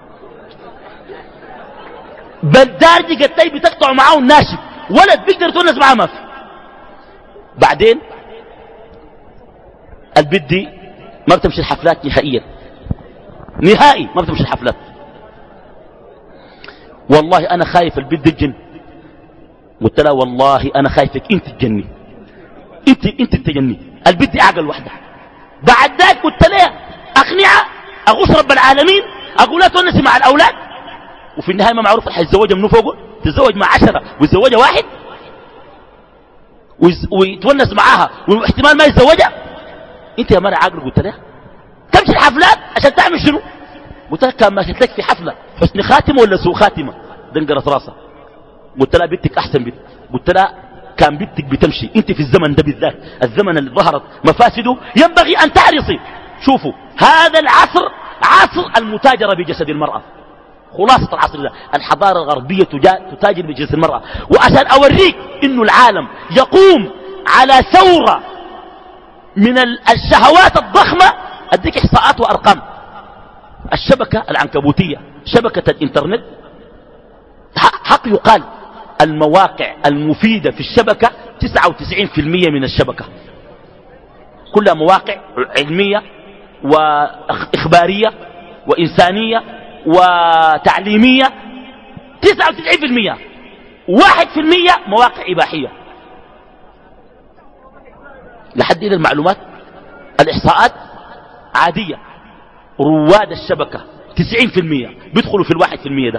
بالدارجه قالت لي بتقطعوا معاهم ناشف، ولد بيقدر يتونس معاه ما في. بعدين البيت دي ما بتمشي الحفلات نهائيا، نهائي ما بتمشي الحفلات. والله انا خايف البيت دي تجن. قلت لها والله انا خايفك انت تجني، انت انت تجني. البيت دي اعقل وحده. بعد ذاك قلت لها اقنعها اغوص رب العالمين اقول لها تونسي مع الاولاد، وفي النهايه ما معروف حيتزوجها منو فوقه، تتزوج مع عشره ويتزوجها واحد ويتونس معاها واحتمال ما يتزوجها. انت يا مرة عاقل. قلت لها تمشي الحفلات عشان تعمل شنو؟ قلت لها كان ماشيت لك في حفله حسن خاتمه ولا سوء خاتمه؟ دنقرت راسها. قلت لها بنتك احسن بنت. قلت لها كان بنتك بتمشي انت في الزمن ده بالذات، الزمن اللي ظهرت مفاسده ينبغي ان تعرصي. شوفوا هذا العصر عصر المتاجره بجسد المراه. خلاصة العصر ده الحضارة الغربية تتاجر بجسد المرأة. وعشان أوريك إنه العالم يقوم على ثورة من الشهوات الضخمة أديك إحصاءات وأرقام. الشبكة العنكبوتية، شبكة الإنترنت، حق يقال المواقع المفيدة في الشبكة تسعة وتسعين بالمئة من الشبكة كلها مواقع علمية وإخبارية وإنسانية وتعليمية. تسعة وتسعين في المئة. واحد في المئة مواقع إباحية. لحد إلى المعلومات الإحصاءات عادية. رواد الشبكة تسعين في المئة بيدخلوا في الواحد في المئة ده.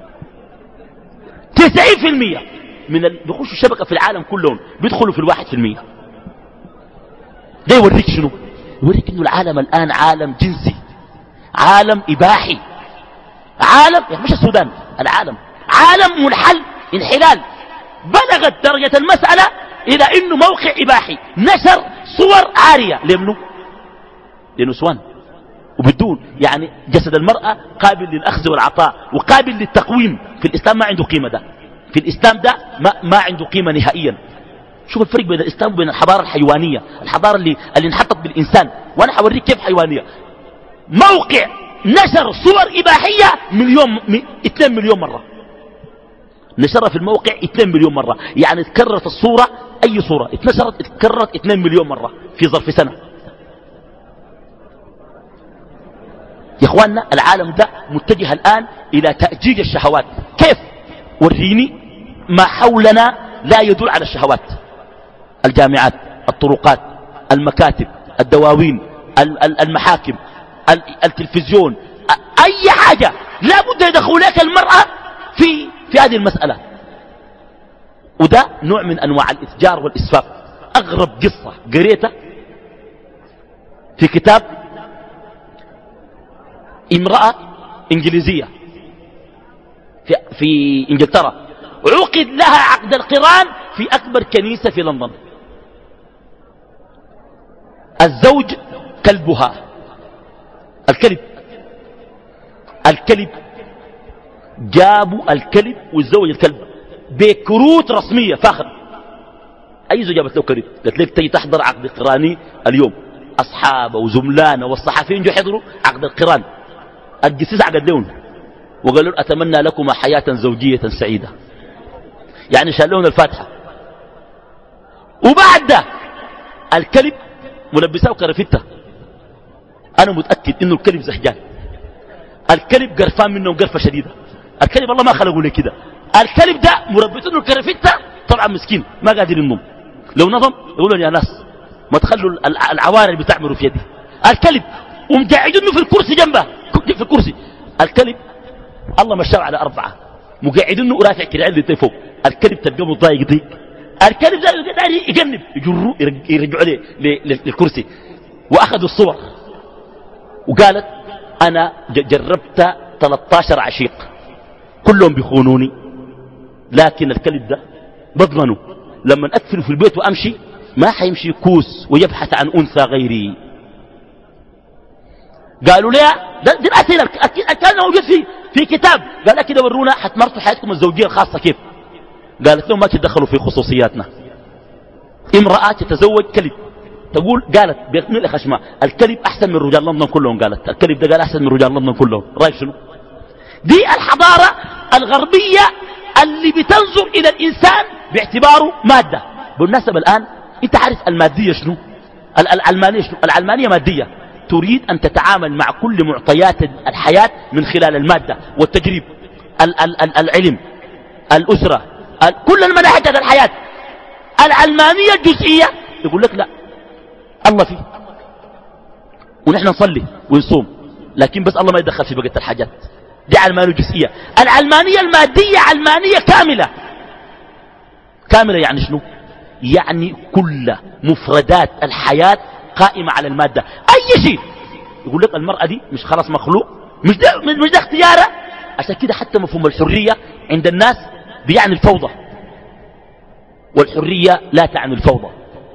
تسعين في المئة من ال... بيخشوا الشبكة في العالم كلهم بيدخلوا في الواحد في المئة. ده يوريك شنو؟ يوريك إنه العالم الآن عالم جنسي، عالم إباحي، عالم يعني مش السودان، العالم عالم منحل انحلال. بلغت درجة المسألة إلى إنه موقع إباحي نشر صور عارية. لمنه؟ لنسوان وبدون يعني جسد المرأة قابل للأخذ والعطاء وقابل للتقويم. في الإسلام ما عنده قيمة ده. في الإسلام ده ما, ما عنده قيمة نهائيا. شوف الفرق بين الإسلام وبين الحضارة الحيوانية، الحضارة اللي, اللي انحطت بالإنسان. وأنا حوريك كيف حيوانية. موقع نشر صور إباحية مليون اثنين مليون مرة. نشرها في الموقع اثنين مليون مرة. يعني تكررت الصورة، أي صورة اتنشرت اتكررت اثنين مليون مرة في ظرف سنة. يا اخواننا العالم ده متجه الآن إلى تأجيج الشهوات. كيف؟ وريني ما حولنا لا يدل على الشهوات. الجامعات، الطرقات، المكاتب، الدواوين، المحاكم، التلفزيون، أي حاجة لا بد يدخل لك المرأة في, في هذه المسألة. وده نوع من أنواع الإتجار والإسفاف. أغرب قصة قريتها في كتاب امرأة إنجليزية في, في إنجلترا عقد لها عقد القران في أكبر كنيسة في لندن. الزوج كلبها. الكلب الكلب جابوا الكلب والزوج الكلب بكروت رسمية فاخر. أي زوج جابت له كلب؟ قالت لك تيجي تحضر عقد قراني اليوم. أصحابه وزملانه والصحفيين جو يحضروا عقد القران. القسيس عقد لهم وقالوا أتمنى لكم حياة زوجية سعيدة. يعني شالون الفاتحة. وبعد ده الكلب ملبساه كرفتة. أنا متأكد إنه الكلب زهجان. الكلب قرفان منه قرفة شديدة. الكلب الله ما خلقوا لي كده. الكلب ده مربطينه الكرفتة طبعا مسكين ما قادر ينوم. لو نظم يقولون يا ناس ما تخلوا العوارة اللي بتعملوا في يدي. الكلب ومقعدينه في الكرسي جنبه في الكرسي. الكلب الله مشاه على أربعة مقعدينه ورافع كراعين اللي فوق. الكلب تلقاه متضايق ضيق. الكلب ده يجنب يجروه يرجعوا له للكرسي. وأخذوا الصور وقالت أنا جربت ثلاثة عشر عشيق كلهم بيخونوني لكن الكلب ده بضمنه لما أدفنه في البيت وأمشي ما حيمشي كوس ويبحث عن أنثى غيري. قالوا ليه ده دي الأسئلة كان موجود في في كتاب. قال كده ورونا حتمرتوا حياتكم الزوجية الخاصة كيف. قالت لهم ما تدخلوا في خصوصياتنا. امرأة تتزوج كلب تقول قالت بيقنع خشمة الكلب أحسن من رجال لندن كلهم. قالت الكلب ده قال أحسن من رجال لندن كلهم. رأيك شنو؟ دي الحضارة الغربية اللي بتنظر إلى الإنسان باعتباره مادة. بالمناسبة الآن أنت عارف المادية شنو؟ العلمانية شنو؟ العلمانية مادية تريد أن تتعامل مع كل معطيات الحياة من خلال المادة والتجريب العلم الأسرة كل المناحج هذه الحياة. العلمانية الجزئية يقول لك لا الله فيه ونحن نصلي ونصوم لكن بس الله ما يدخل في بقية الحاجات. دي علمانية جزئية. العلمانية المادية علمانية كاملة. كاملة يعني شنو؟ يعني كل مفردات الحياة قائمة على المادة. أي شيء يقول لك المرأة دي مش خلاص مخلوق مش ده, مش ده اختيارها. عشان كده حتى مفهوم الحرية عند الناس بيعني الفوضى والحرية لا تعني الفوضى.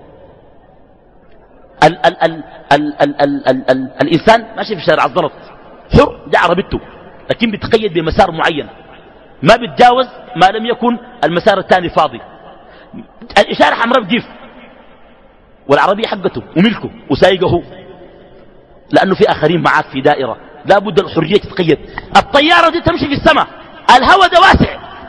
ال ال ال ال ال ال ال ال الإنسان ماشي في شارع الزلط حر ده عربيته لكن بيتقيد بمسار معين ما بيتجاوز ما لم يكن المسار الثاني فاضي. الإشارة حمراء بجيف والعربية حقته وملكه وسايقه لأنه في آخرين معاك في دائرة لا بد الحرية تتقيد. الطيارة دي تمشي في السماء الهواء ده واسع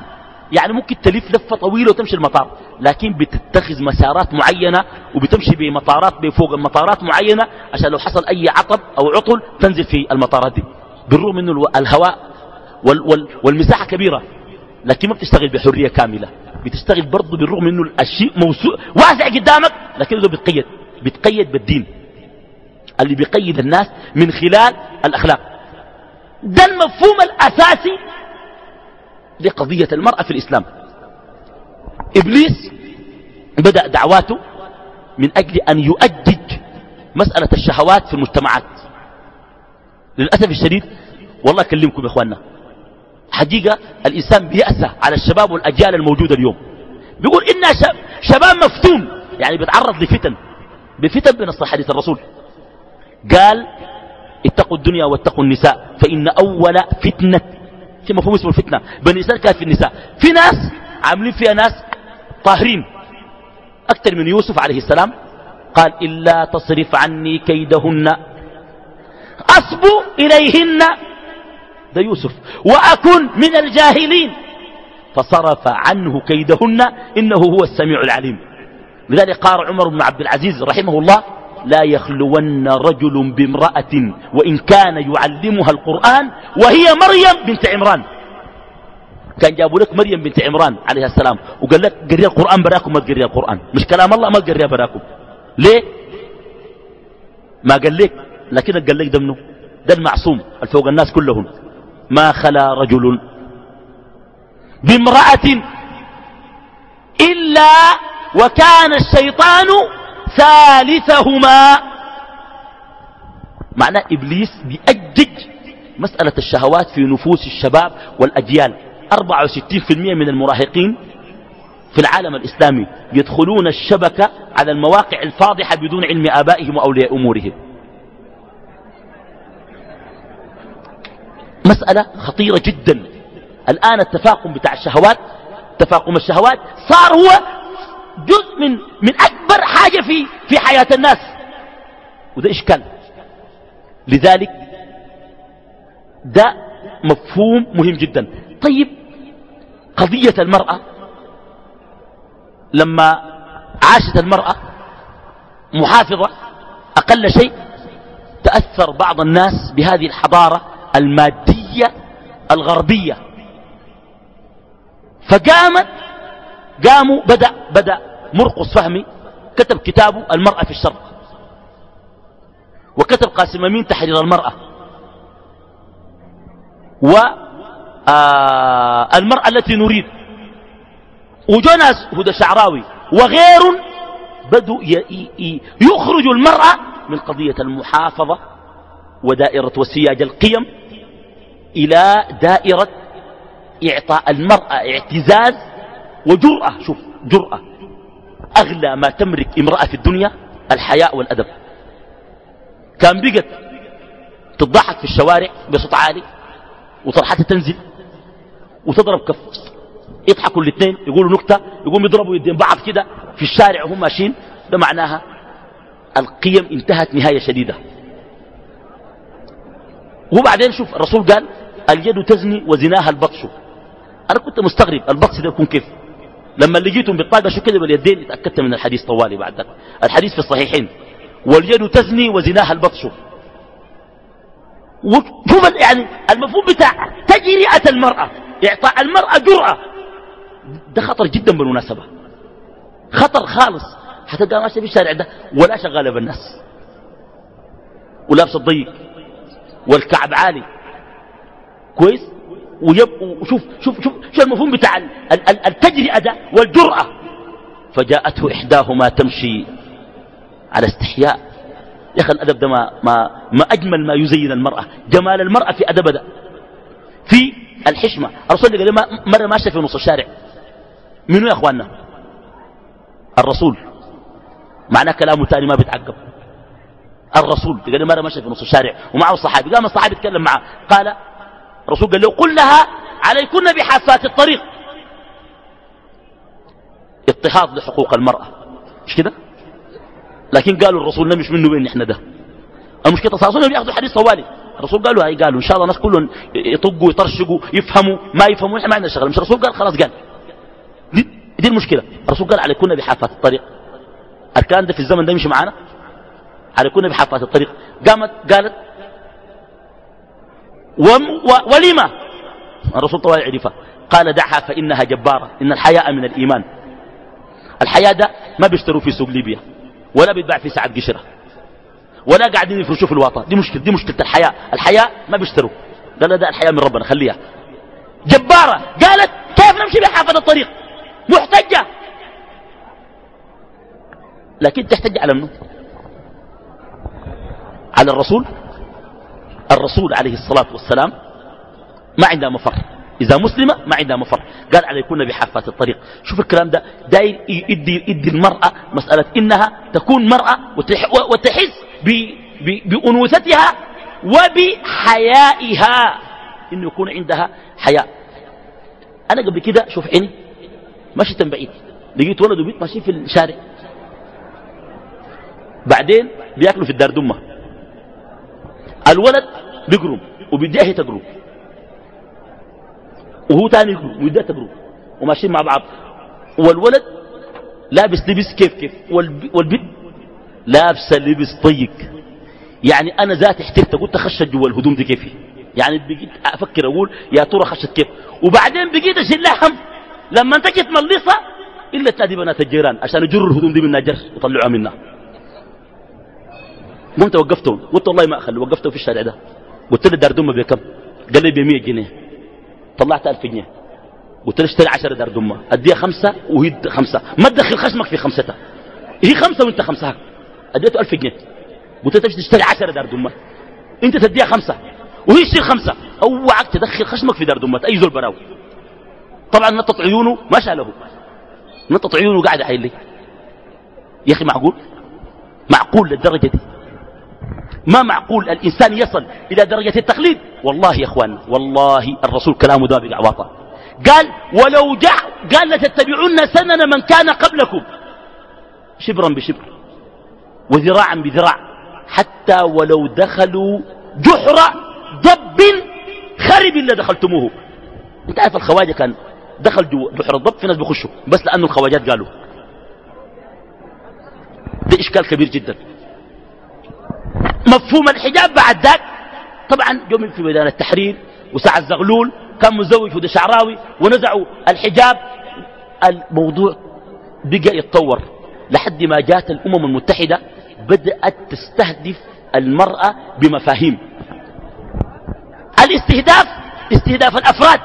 يعني ممكن تلف لفة طويلة وتمشي المطار، لكن بتتخذ مسارات معينة وبتمشي بمطارات بفوق المطارات معينة عشان لو حصل أي عطب أو عطل تنزل في المطارات دي. بالرغم أنه الهواء وال وال والمساحة كبيرة، لكن ما بتشتغل بحرية كاملة، بتشتغل برضه بالرغم أنه الشيء موسوع واسع قدامك، لكنه بتقيد بتقيد بالدين اللي بيقيد الناس من خلال الأخلاق. ده المفهوم الأساسي لقضية المرأة في الإسلام. إبليس بدأ دعواته من أجل أن يؤجج مسألة الشهوات في المجتمعات. للأسف الشديد والله أكلمكم يا إخواننا، حقيقة الإنسان بيأسى على الشباب والأجيال الموجودة اليوم. بيقول إنها شباب مفتون، يعني بيتعرض لفتن، بفتن بنص حديث الرسول قال اتقوا الدنيا واتقوا النساء فإن أول فتنة، في مفهوم اسمه الفتنة، بني إسرائيل كانت في النساء. في ناس عاملين فيها ناس طاهرين أكثر من يوسف عليه السلام، قال إلا تصرف عني كيدهن أصبو إليهن، ده يوسف، وأكن من الجاهلين فصرف عنه كيدهن إنه هو السميع العليم. لذلك قال عمر بن عبد العزيز رحمه الله لا يخلون رجل بامرأة وإن كان يعلمها القرآن وهي مريم بنت عمران. كان جابوا لك مريم بنت عمران عليها السلام وقال لك قرية القرآن براكم، ما تقريها القرآن، مش كلام الله ما تقريها براكم. ليه ما قال لك؟ لكن قال لك ده منه، ده المعصوم الفوق الناس كلهم، ما خلا رجل بامرأة إلا وكان الشيطان ثالثهما. معناه إبليس بيأجج مسألة الشهوات في نفوس الشباب والأجيال. أربعة وستين بالمئة من المراهقين في العالم الإسلامي يدخلون الشبكة على المواقع الفاضحة بدون علم آبائهم وأولياء أمورهم. مسألة خطيرة جدا. الآن التفاقم بتاع الشهوات، تفاقم الشهوات صار هو جزء من من أكبر حاجة في في حياة الناس، وده إشكال. لذلك ده مفهوم مهم جدا. طيب قضية المرأة، لما عاشت المرأة محافظة أقل شيء تأثر بعض الناس بهذه الحضارة المادية الغربية، فقامت قاموا بدأ بدأ مرقس فهمي كتب كتابه المرأة في الشرق، وكتب قاسم أمين تحرير المرأة، والمرأة التي نريد، وجوناس هدى شعراوي وغير بدوا يخرجوا المرأة من قضية المحافظة ودائرة وسياج القيم إلى دائرة إعطاء المرأة اعتزاز وجرأة. شوف جرأة، أغلى ما تملك امرأة في الدنيا الحياء والأدب. كان بقت تضحك في الشوارع بصوت عالي وطرحتها تنزل وتضرب كف، يضحكوا الاثنين يقولوا نكتة، يقوموا يضربوا يدين بعض كده في الشارع وهم ماشيين. ده معناها القيم انتهت نهاية شديدة. وبعدين شوف الرسول قال اليد تزني وزناها البطش. أنا كنت مستغرب البطش ده يكون كيف، لما لقيتهم بالطاقة شو كده باليدين اتأكدت من الحديث طوالي بعد ذلك. الحديث في الصحيحين واليد تزني وزناها البطش. وشوف يعني المفهوم بتاع تجرئة المرأة، إعطاء المرأة جرأة، ده خطر جدا بالمناسبة، خطر خالص. حتلقى ماشية في الشارع ده ولا شغالة بالناس ولابس الضيق والكعب عالي كويس، ويب وشوف شوف شوف شو المفهوم بتاع التجرئة ده والجرأة. فجاءته إحداهما تمشي على استحياء. يا أخي الأدب ده ما, ما, ما أجمل ما يزين المرأة، جمال المرأة في أدب ده، في الحشمة. الرسول قال لي مرة ماشية في نص الشارع، منو يا أخواننا؟ الرسول، معناه كلامه تاني ما بيتعقب. الرسول قال لي مرة ماشية في نص الشارع ومعه الصحابي، قام الصحابي يتكلم معه، قال الرسول قال له قل لها عليكن بحافات الطريق. اضطهاد لحقوق المرأة مش كده؟ لكن قالوا الرسول مش منه وين احنا ده. المشكلة تصاصلنا بياخذوا حديث طوالي. الرسول قالوا هاي، قالوا ان شاء الله الناس كلهم يطقوا يطرشقوا يفهموا ما يفهموا، احنا ما عندنا شغل. مش الرسول قال خلاص قال المشكلة. الرسول قال عليكن بحافات الطريق. الكلام ده في الزمن ده يمشي معانا؟ عليكن بحافات الطريق. قامت قالت ولما الرسول طوال عرفها قال دعها فإنها جبارة، إن الحياء من الإيمان. الحياء ده ما بيشتروا في سوق ليبيا ولا بيتباع في ساعة قشرة ولا قاعدين يفرشوا في الواطة. دي مشكلة، دي مشكلة الحياء. الحياء ما بيشتروا. قال ده الحياء من ربنا خليها. جبارة قالت كيف نمشي بحافة الطريق؟ محتجة. لكن تحتج على منه؟ على الرسول. الرسول عليه الصلاة والسلام ما عندها مفر. إذا مسلمة ما عندها مفر. قال عليكن بحافات الطريق. شوف الكلام ده داير يدي, يدي المرأة مسألة إنها تكون مرأة وتحس بأنوثتها وبحيائها، إنه يكون عندها حياء. أنا قبل كده شوف عيني ماشي بعيد لقيت ولد وبيت ماشي في الشارع، بعدين بياكلوا في الدار دمه. الولد بيقرم وبيديها هي تقرم وهو تاني يقرم ويديها تقرم وماشيين مع بعض، والولد لابس لبس كيف كيف والبنت لابسه لبس طيق. يعني انا ذاتي احترت قلت خشت جوا الهدوم دي كيف، يعني بقيت افكر اقول يا ترى خشت كيف. وبعدين بقيت اشيل لهم لما انت جيت ملصه الا تنادي بنات الجيران عشان يجروا الهدوم دي منها جر وطلعوها منها. قمت وقفتهم قلت والله ما اخلي، وقفته في الشارع ده قلت له دار دمه بكم؟ قال لي ب مية جنيه. طلعت ألف جنيه قلت له اشتري عشرة دار دمه اديها خمسه وهي خمسه، ما تدخل خشمك في خمستها، هي خمسه وانت خمسه. اديته ألف جنيه قلت له تشتري عشرة دار دمه انت تديها خمسه وهي تشتري خمسه، اوعك تدخل خشمك في دار دمه اي زول براوي. طبعا نطط عيونه ما شاله، نطط عيونه قاعد حيل لي. يا اخي معقول؟ معقول للدرجه دي؟ ما معقول الإنسان يصل إلى درجة التقليد. والله يا أخوان والله الرسول كلامه ده بقعواطة. قال ولو جاء قال لتتبعون سنن من كان قبلكم شبرا بشبر وذراعا بذراع حتى ولو دخلوا جحر ضب خرب إلا دخلتموه. انت عارف الخواجة كان دخل جحر الضب في ناس بيخشوا بس لأنه الخواجات قالوا. ده إشكال كبير جدا. مفهوم الحجاب بعد ذاك طبعا يوم في ميدان التحرير وسعد زغلول كان مزوج هدى شعراوي ونزعوا الحجاب. الموضوع بقى يتطور لحد ما جاءت الأمم المتحدة بدأت تستهدف المرأة بمفاهيم. الاستهداف استهداف الأفراد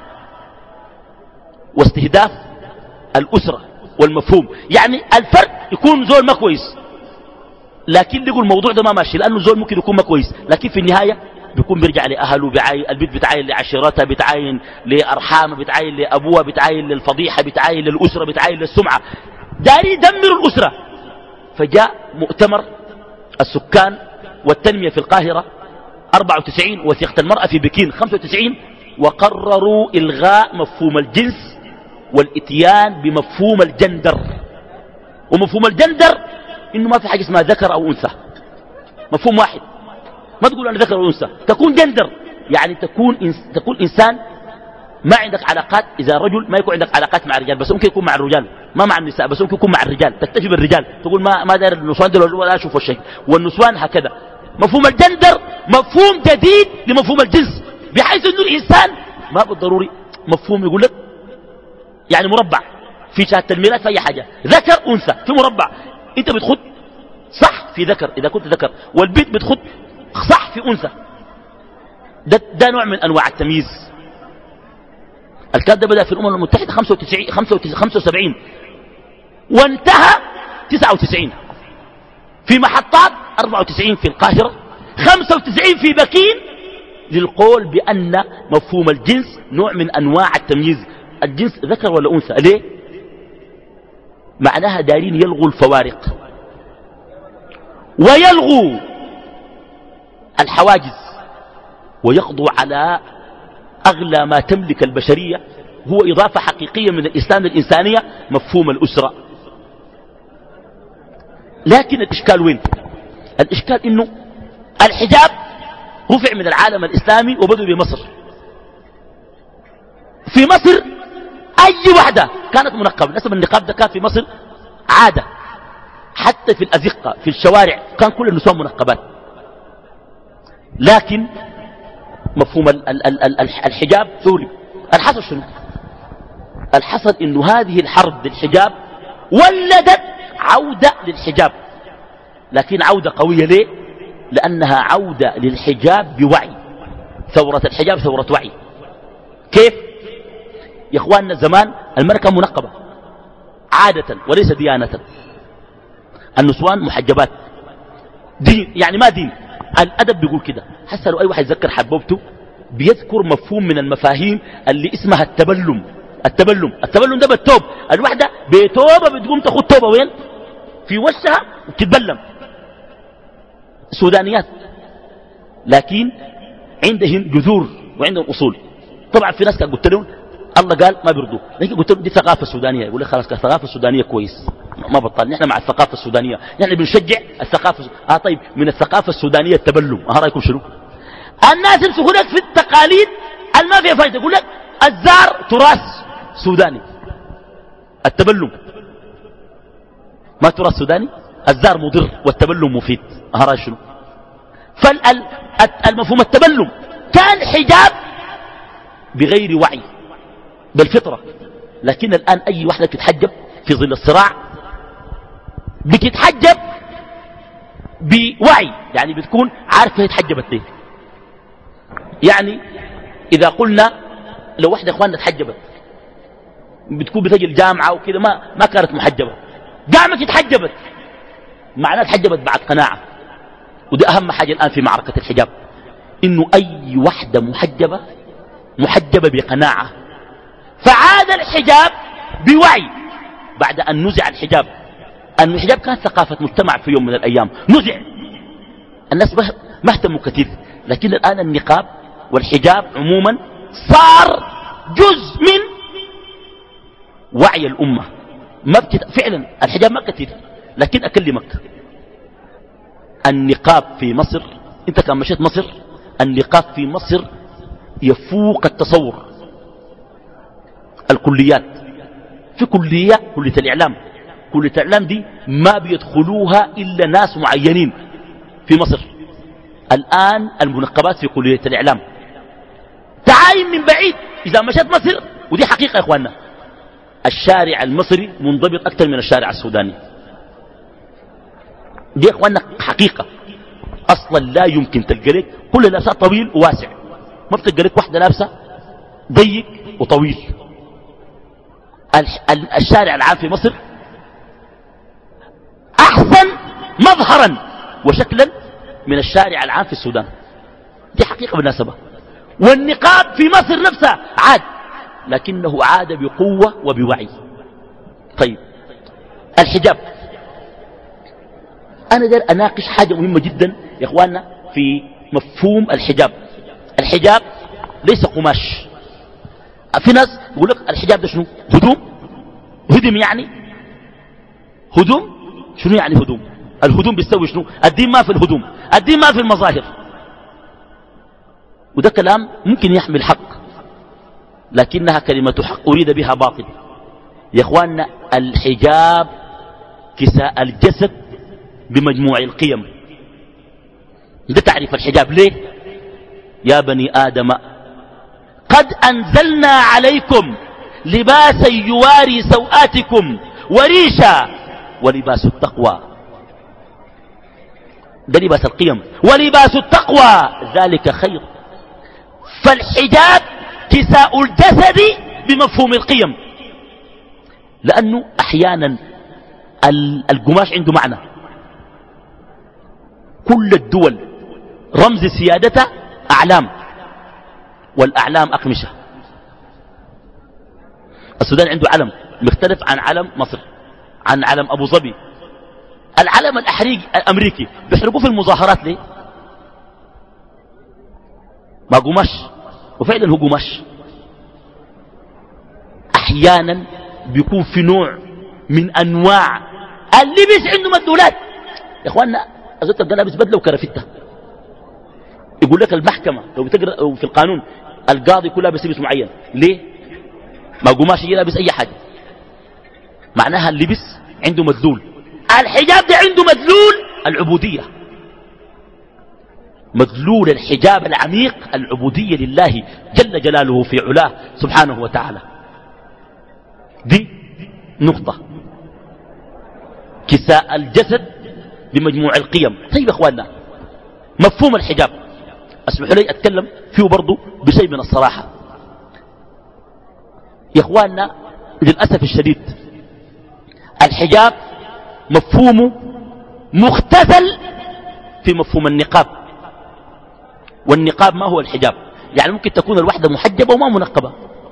واستهداف الأسرة والمفهوم. يعني الفرد يكون زول ما كويس لكن لقوا الموضوع ده ما ماشي لأنه زول ممكن يكون ما كويس، لكن في النهاية بيكون بيرجع لأهله، بيعاين البيت، بتعاين لعشيرتها، بتعاين لأرحامها، بتعاين لأبوها، بتعاين للفضيحة، بتعاين للأسرة، بتعاين للسمعة. داري يدمروا الأسرة. فجاء مؤتمر السكان والتنمية في القاهرة أربعة وتسعين وثيقة المرأة في بكين خمسة وتسعين وقرروا إلغاء مفهوم الجنس والإتيان بمفهوم الجندر. ومفهوم الجندر إنه ما في حاجة اسمها ذكر أو أنثى، مفهوم واحد. ما تقول أنا ذكر أو أنثى، تكون جندر يعني تكون إنس تكون إنسان ما عندك علاقات. إذا رجل ما يكون عندك علاقات مع الرجال بس ممكن يكون مع الرجال، ما مع النساء بس ممكن يكون مع الرجال، تكتفي بالرجال تقول ما ما داير النسوان دول ولا أشوف الشيء والنسوان هكذا. مفهوم الجندر مفهوم جديد لمفهوم الجنس بحيث إنه الإنسان ما بالضروري مفهوم يقول لك يعني مربع في شهادة الميلاد في أي حاجة ذكر أنثى في مربع، أنت بتخد صح في ذكر إذا كنت ذكر والبيت بتخد صح في أنثى. ده, ده نوع من أنواع التمييز. الكلام ده بدأ في الأمم المتحدة خمسة وسبعين وانتهى تسعة وتسعين في محطات أربعة وتسعين في القاهرة خمسة وتسعين في بكين للقول بأن مفهوم الجنس نوع من أنواع التمييز. الجنس ذكر ولا أنثى ليه؟ معناها دارين يلغوا الفوارق ويلغوا الحواجز ويقضوا على أغلى ما تملك البشرية هو إضافة حقيقية من الإسلام الإنسانية مفهوم الأسرة. لكن الإشكال وين؟ الإشكال إنه الحجاب رفع من العالم الإسلامي وبدأ بمصر. في مصر أي أي واحدة كانت منقبة. للأسف النقاب ده كان في مصر عادة، حتى في الأزقة في الشوارع كان كل النسوان منقبات. لكن مفهوم ال ال ال ال الحجاب ثوري. الحصل شنو؟ الحصل إنه هذه الحرب للحجاب ولدت عودة للحجاب، لكن عودة قوية. ليه؟ لأنها عودة للحجاب بوعي. ثورة الحجاب ثورة وعي. كيف؟ يا إخواننا زمان المرأة كانت منقبة عادة وليس ديانة. النسوان محجبات دين، يعني ما دين، الأدب بيقول كده. حتى لو أي واحد يذكر حبوبته بيذكر مفهوم من المفاهيم اللي اسمها التبلم. التبلم التبلم ده بالتوب. الوحدة بتوبة بتقوم تاخد توبة وين؟ في وشها وتتبلم. سودانيات لكن عندهم جذور وعندهم أصول. طبعا في ناس كان قلت لهم الله قال ما بيرضوا، لكن قلت لهم دي ثقافة سودانية. يقول لي خلاص الثقافة السودانية كويس ما بطل، نحن مع الثقافة السودانية، نحن بنشجع الثقافة. اه طيب من الثقافة السودانية التبلم، اه رأيكم شنو؟ الناس يمسكوا لك في التقاليد الما فيها فايدة. يقول لك الزار تراث سوداني، التبلم ما تراث سوداني، الزار مضر والتبلم مفيد. اه رأي شنو؟ فالمفهوم التبلم كان حجاب بغير وعي بالفطرة، لكن الآن أي واحدة تتحجب في ظل الصراع بتتحجب بوعي، يعني بتكون عارفة هي اتحجبت ليه. يعني إذا قلنا لو واحدة إخواننا اتحجبت بتكون بتجي الجامعة وكذا ما ما كانت محجبة، قامت اتحجبت معناها اتحجبت بعد قناعة. وده أهم حاجة الآن في معركة الحجاب، إنه أي واحدة محجبة محجبة بقناعة. فعاد الحجاب بوعي بعد أن نزع الحجاب. أن الحجاب كان ثقافة مجتمع في يوم من الأيام، نزع الناس ما اهتموا كثير، لكن الآن النقاب والحجاب عموما صار جزء من وعي الأمة. ما بكت... فعلا الحجاب ما كثير، لكن أكلمك النقاب في مصر، انت كان مشيت مصر النقاب في مصر يفوق التصور. الكليات في كلية كلية الإعلام، كلية الإعلام دي ما بيدخلوها إلا ناس معينين في مصر. الآن المنقبات في كلية الإعلام تعاين من بعيد. إذا مشيت مصر، ودي حقيقة يا إخواننا، الشارع المصري منضبط أكثر من الشارع السوداني. دي يا إخواننا حقيقة. أصلا لا يمكن تلقى لك كل لابسات طويل وواسع، ما بتلقى لك واحدة لابسة ضيق وطويل. الشارع العام في مصر أحسن مظهرا وشكلا من الشارع العام في السودان. دي حقيقة بالنسبة. والنقاب في مصر نفسها عاد، لكنه عاد بقوة وبوعي. طيب الحجاب، أنا داير أناقش حاجة مهمة جدا يا إخواننا في مفهوم الحجاب. الحجاب ليس قماش. في ناس يقول لك الحجاب ده شنو؟ هدوم. هدم يعني هدوم. شنو يعني هدوم؟ الهدوم بيستوي شنو؟ الدين ما في الهدوم، الدين ما في المظاهر. وده كلام ممكن يحمل حق، لكنها كلمة حق أريد بها باطل. يا إخواننا الحجاب كساء الجسد بمجموع القيم. ده تعريف الحجاب. ليه؟ يا بني آدم قد أنزلنا عليكم لباسا يواري سوآتكم وريشا ولباس التقوى. ده لباس القيم. ولباس التقوى ذلك خير. فالحجاب كساء الجسد بمفهوم القيم، لأنه أحيانا القماش عنده معنى. كل الدول رمز سيادتها أعلام، والأعلام أقمشة. السودان عنده علم مختلف عن علم مصر، عن علم أبو ظبي. العلم الأحريقي الأمريكي بيحرقوه في المظاهرات ليه؟ ما قماش، وفعلا هو قماش. أحيانا بيكون في نوع من أنواع اللبس عنده مدلولات. يا إخواننا أزلت تلقى لابس بدلة وكرافتة، يقول لك المحكمة لو بتقرأ في القانون القاضي كلها بس لبس معين. ليه؟ ما قماش يجي لابس أي حاجة، معناها اللبس عنده مدلول. الحجاب ده عنده مدلول العبودية، مدلول الحجاب العميق العبودية لله جل جلاله في علاه سبحانه وتعالى. دي نقطة. كساء الجسد بمجموع القيم. طيب يا اخواننا، مفهوم الحجاب اسمحوا لي اتكلم فيه برضو بشيء من الصراحة. يا اخواننا للأسف الشديد الحجاب مفهومه مختزل في مفهوم النقاب. والنقاب ما هو الحجاب، يعني ممكن تكون الوحدة محجبة وما منقبة.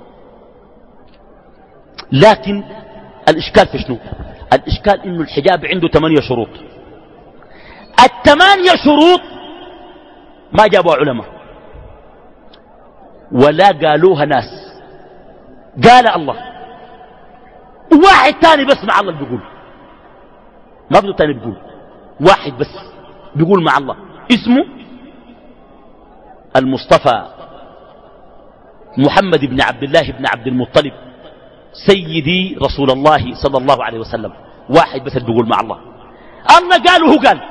لكن الإشكال في شنو؟ الإشكال إنه الحجاب عنده ثمانية شروط. الثمانية شروط ما جابوا علماء ولا قالوها ناس، قال الله. واحد تاني بس مع الله بيقول، ما بدو تاني بيقول، واحد بس بيقول مع الله اسمه المصطفى محمد بن عبد الله بن عبد المطلب سيدي رسول الله صلى الله عليه وسلم. واحد بس بيقول مع الله، الله قال وهو قال.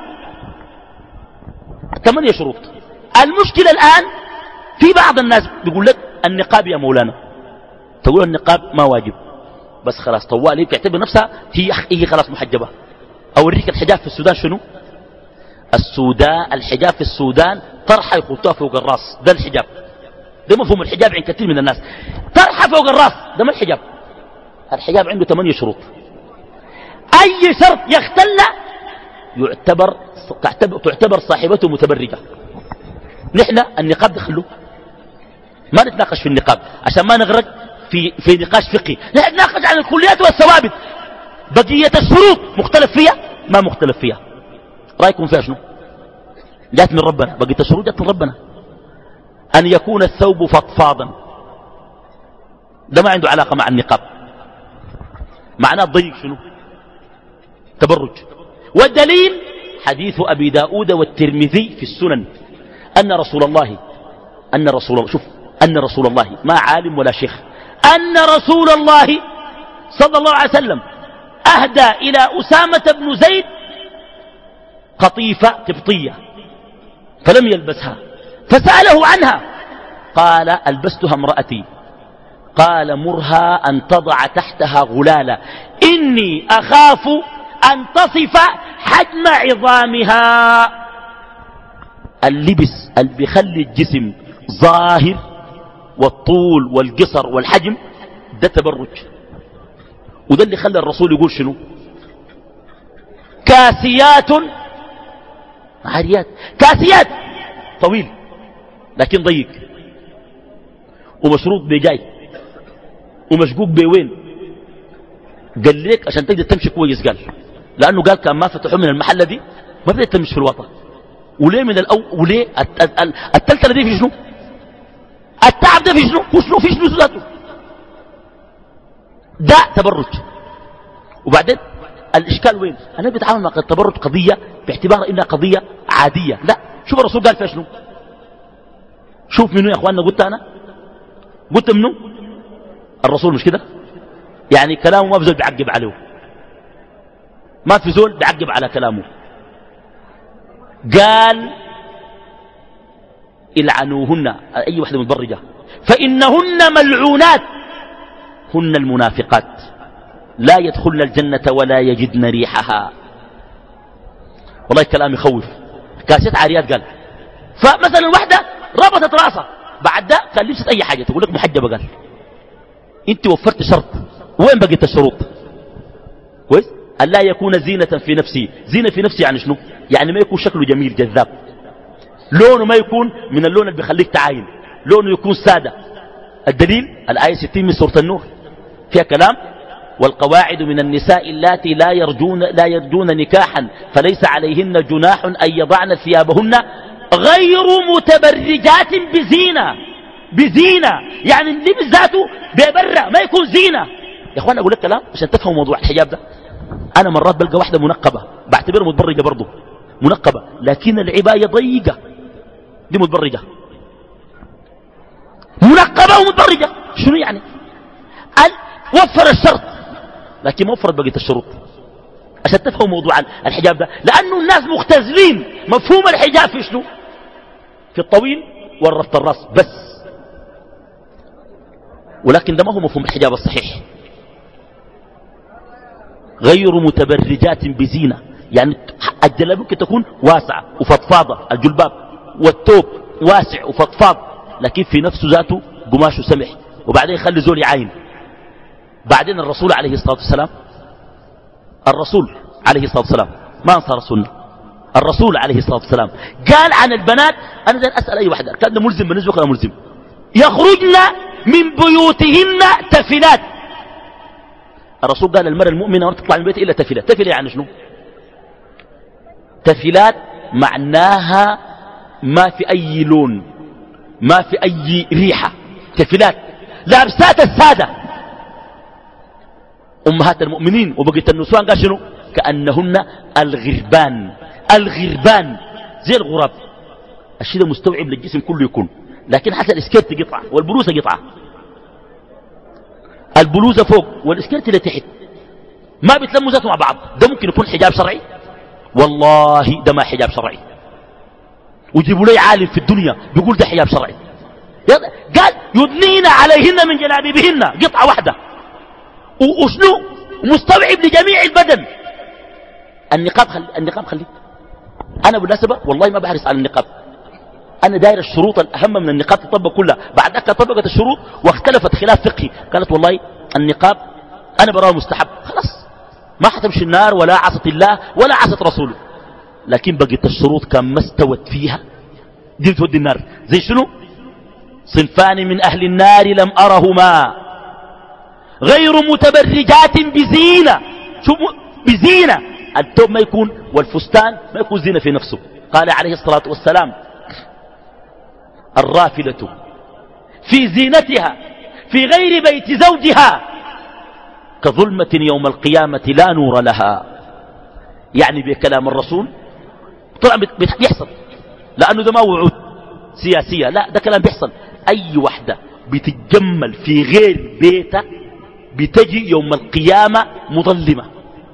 ثمانية شروط. المشكلة الآن في بعض الناس بيقول لك النقاب يا مولانا، تقول النقاب ما واجب، بس خلاص طوالي بتعتبر نفسها هي هي خلاص محجبة. أوريك الحجاب في السودان شنو؟ السودان الحجاب في السودان طرحة يخطوها فوق الراس، ده الحجاب. ده مفهوم الحجاب عند كثير من الناس، طرحة فوق الراس، ده ما الحجاب. الحجاب عنده ثمانية شروط. أي شرط يختل يعتبر تعتبر, تعتبر صاحبته متبرجة. نحن النقاب دخلوه، ما نتناقش في النقاب عشان ما نغرق في في نقاش فقهي، نحن نتناقش عن الكليات والثوابت. بقية الشروط مختلف فيها ما مختلف فيها. رأيكم فيها شنو؟ جات من ربنا، بقية الشروط جات من ربنا. أن يكون الثوب فضفاضا، ده ما عنده علاقة مع النقاب، معناه ضيق شنو؟ تبرج. والدليل حديث أبي داود والترمذي في السنن أن رسول الله أن رسول الله شوف أن رسول الله ما عالم ولا شيخ، أن رسول الله صلى الله عليه وسلم أهدى إلى أسامة بن زيد قطيفة قبطية فلم يلبسها، فسأله عنها قال ألبستها امرأتي، قال مرها أن تضع تحتها غلالة إني أخاف أن تصف حجم عظامها. اللبس اللي بيخلي الجسم ظاهر والطول والقصر والحجم ده تبرج. وده اللي خلى الرسول يقول شنو؟ كاسيات عاريات. كاسيات طويل لكن ضيق ومشروط بجاي ومشقوق بوين. قال لك عشان تقدر تمشي كويس، قال لأنه قال كان ما فتحوا من المحلة دي ما بدأت تمشي في الوطن. وليه من الأول؟ وليه التلتلة دي في شنو؟ التعب ده في شنو؟ وشنو في شنو ذاته؟ ده تبرج. وبعدين الإشكال وين؟ أنا بتعامل مع التبرج قضية باعتبار إنها قضية عادية. لا، شوف الرسول قال فيها شنو؟ شوف منو يا أخواننا قلت أنا؟ قلت منو؟ الرسول مش كده؟ يعني كلامه ما في زول بيعقب عليه، ما في زول بيعقب على كلامه. قال العنوهن أي واحدة متبرجة فإنهن ملعونات هن المنافقات لا يدخلن الجنة ولا يجدن ريحها. والله كلام يخوف. كاسيت عاريات قال. فمثلا واحدة ربطت راسها بعد ده كان لبست أي حاجة تقول لك محجبة. قال انت وفرت شرط، وين بقيت الشروط؟ كويس؟ أن لا يكون زينة في نفسي. زينة في نفسي يعني شنو؟ يعني ما يكون شكله جميل جذاب، لونه ما يكون من اللون اللي بيخليك تعاين، لونه يكون سادة. الدليل الآية ستين من سورة النور فيها كلام والقواعد من النساء اللاتي لا يرجون, لا يرجون نكاحا فليس عليهن جناح أن يضعن ثيابهن غير متبرجات بزينة. بزينة يعني اللبس ذاته بيبرع ما يكون زينة. يا اخوان اقول لك كلام عشان تفهموا موضوع الحجاب ده. انا مرات بلقى واحدة منقبة بعتبرها متبرجة برضه، منقبة لكن العباية ضيقة، دي متبرجة. منقبة ومتبرجة شنو يعني؟ وفر الشرط لكن ما وفرت بقية الشروط عشان تفهم موضوع الحجاب ده، لأنه الناس مختزلين مفهوم الحجاب في شنو؟ في الطويل والرفط الراس بس، ولكن ده ما هو مفهوم الحجاب الصحيح. غير متبرجات بزينة، يعني الجلابية ممكن تكون واسعة وفضفاضة، الجلباب والثوب واسع وفضفاض، لكن في نفسه ذاته قماشه سمح، وبعدين يخلي زول يعاين. بعدين الرسول عليه الصلاة والسلام الرسول عليه الصلاة والسلام ما انصار السنة، الرسول عليه الصلاة والسلام قال عن البنات، أنا داير أسأل أي واحدة كان ده ملزم بالنسبة لنا ملزم، يخرجن من بيوتهن تفلات. الرسول قال المرأة المؤمنة ما تطلع من بيتها إلا تفلات. تفلة يعني شنو؟ تفلات معناها ما في أي لون، ما في أي ريحة، تفلات لابسات السادة أمهات المؤمنين. وبقيت النسوان قال شنو؟ كأنهن الغربان، الغربان زي الغراب. الشيء ده مستوعب للجسم كله يكون، لكن حتى الاسكيرت قطعة والبلوزة قطعة، البلوزة فوق والاسكيرت اللي تحت ما بيتلموا ذاته مع بعض. ده ممكن يكون حجاب شرعي؟ والله ده ما حجاب شرعي. ويجيبوا لي عالم في الدنيا بيقول ده حجاب شرعي. قال يدنين عليهن من جلابيبهن، قطعة واحدة وشنو مستوعب لجميع البدن. النقاب خلي، النقاب خلي. أنا بالنسبة والله ما بحرص على النقاب، أنا داير الشروط الأهم من النقاب تطبق كلها. بعد ذلك طبقت الشروط واختلفت خلاف فقهي، قالت والله النقاب أنا براه مستحب، خلاص ما حتمشي النار ولا عصت الله ولا عصت رسوله. لكن بقيت الشروط كان ما استوت فيها دي تودي النار. زي شنو؟ صنفان من أهل النار لم أرهما غير متبرجات بزينة. شو بزينة؟ الثوب ما يكون والفستان ما يكون زينة في نفسه. قال عليه الصلاة والسلام الرافلة في زينتها في غير بيت زوجها كظلمة يوم القيامة لا نور لها. يعني بكلام الرسول طبعا بيحصل، لأنه ده ما وعود سياسية، لا ده كلام بيحصل. أي وحدة بتتجمل في غير بيتها بتجي يوم القيامة مظلمة.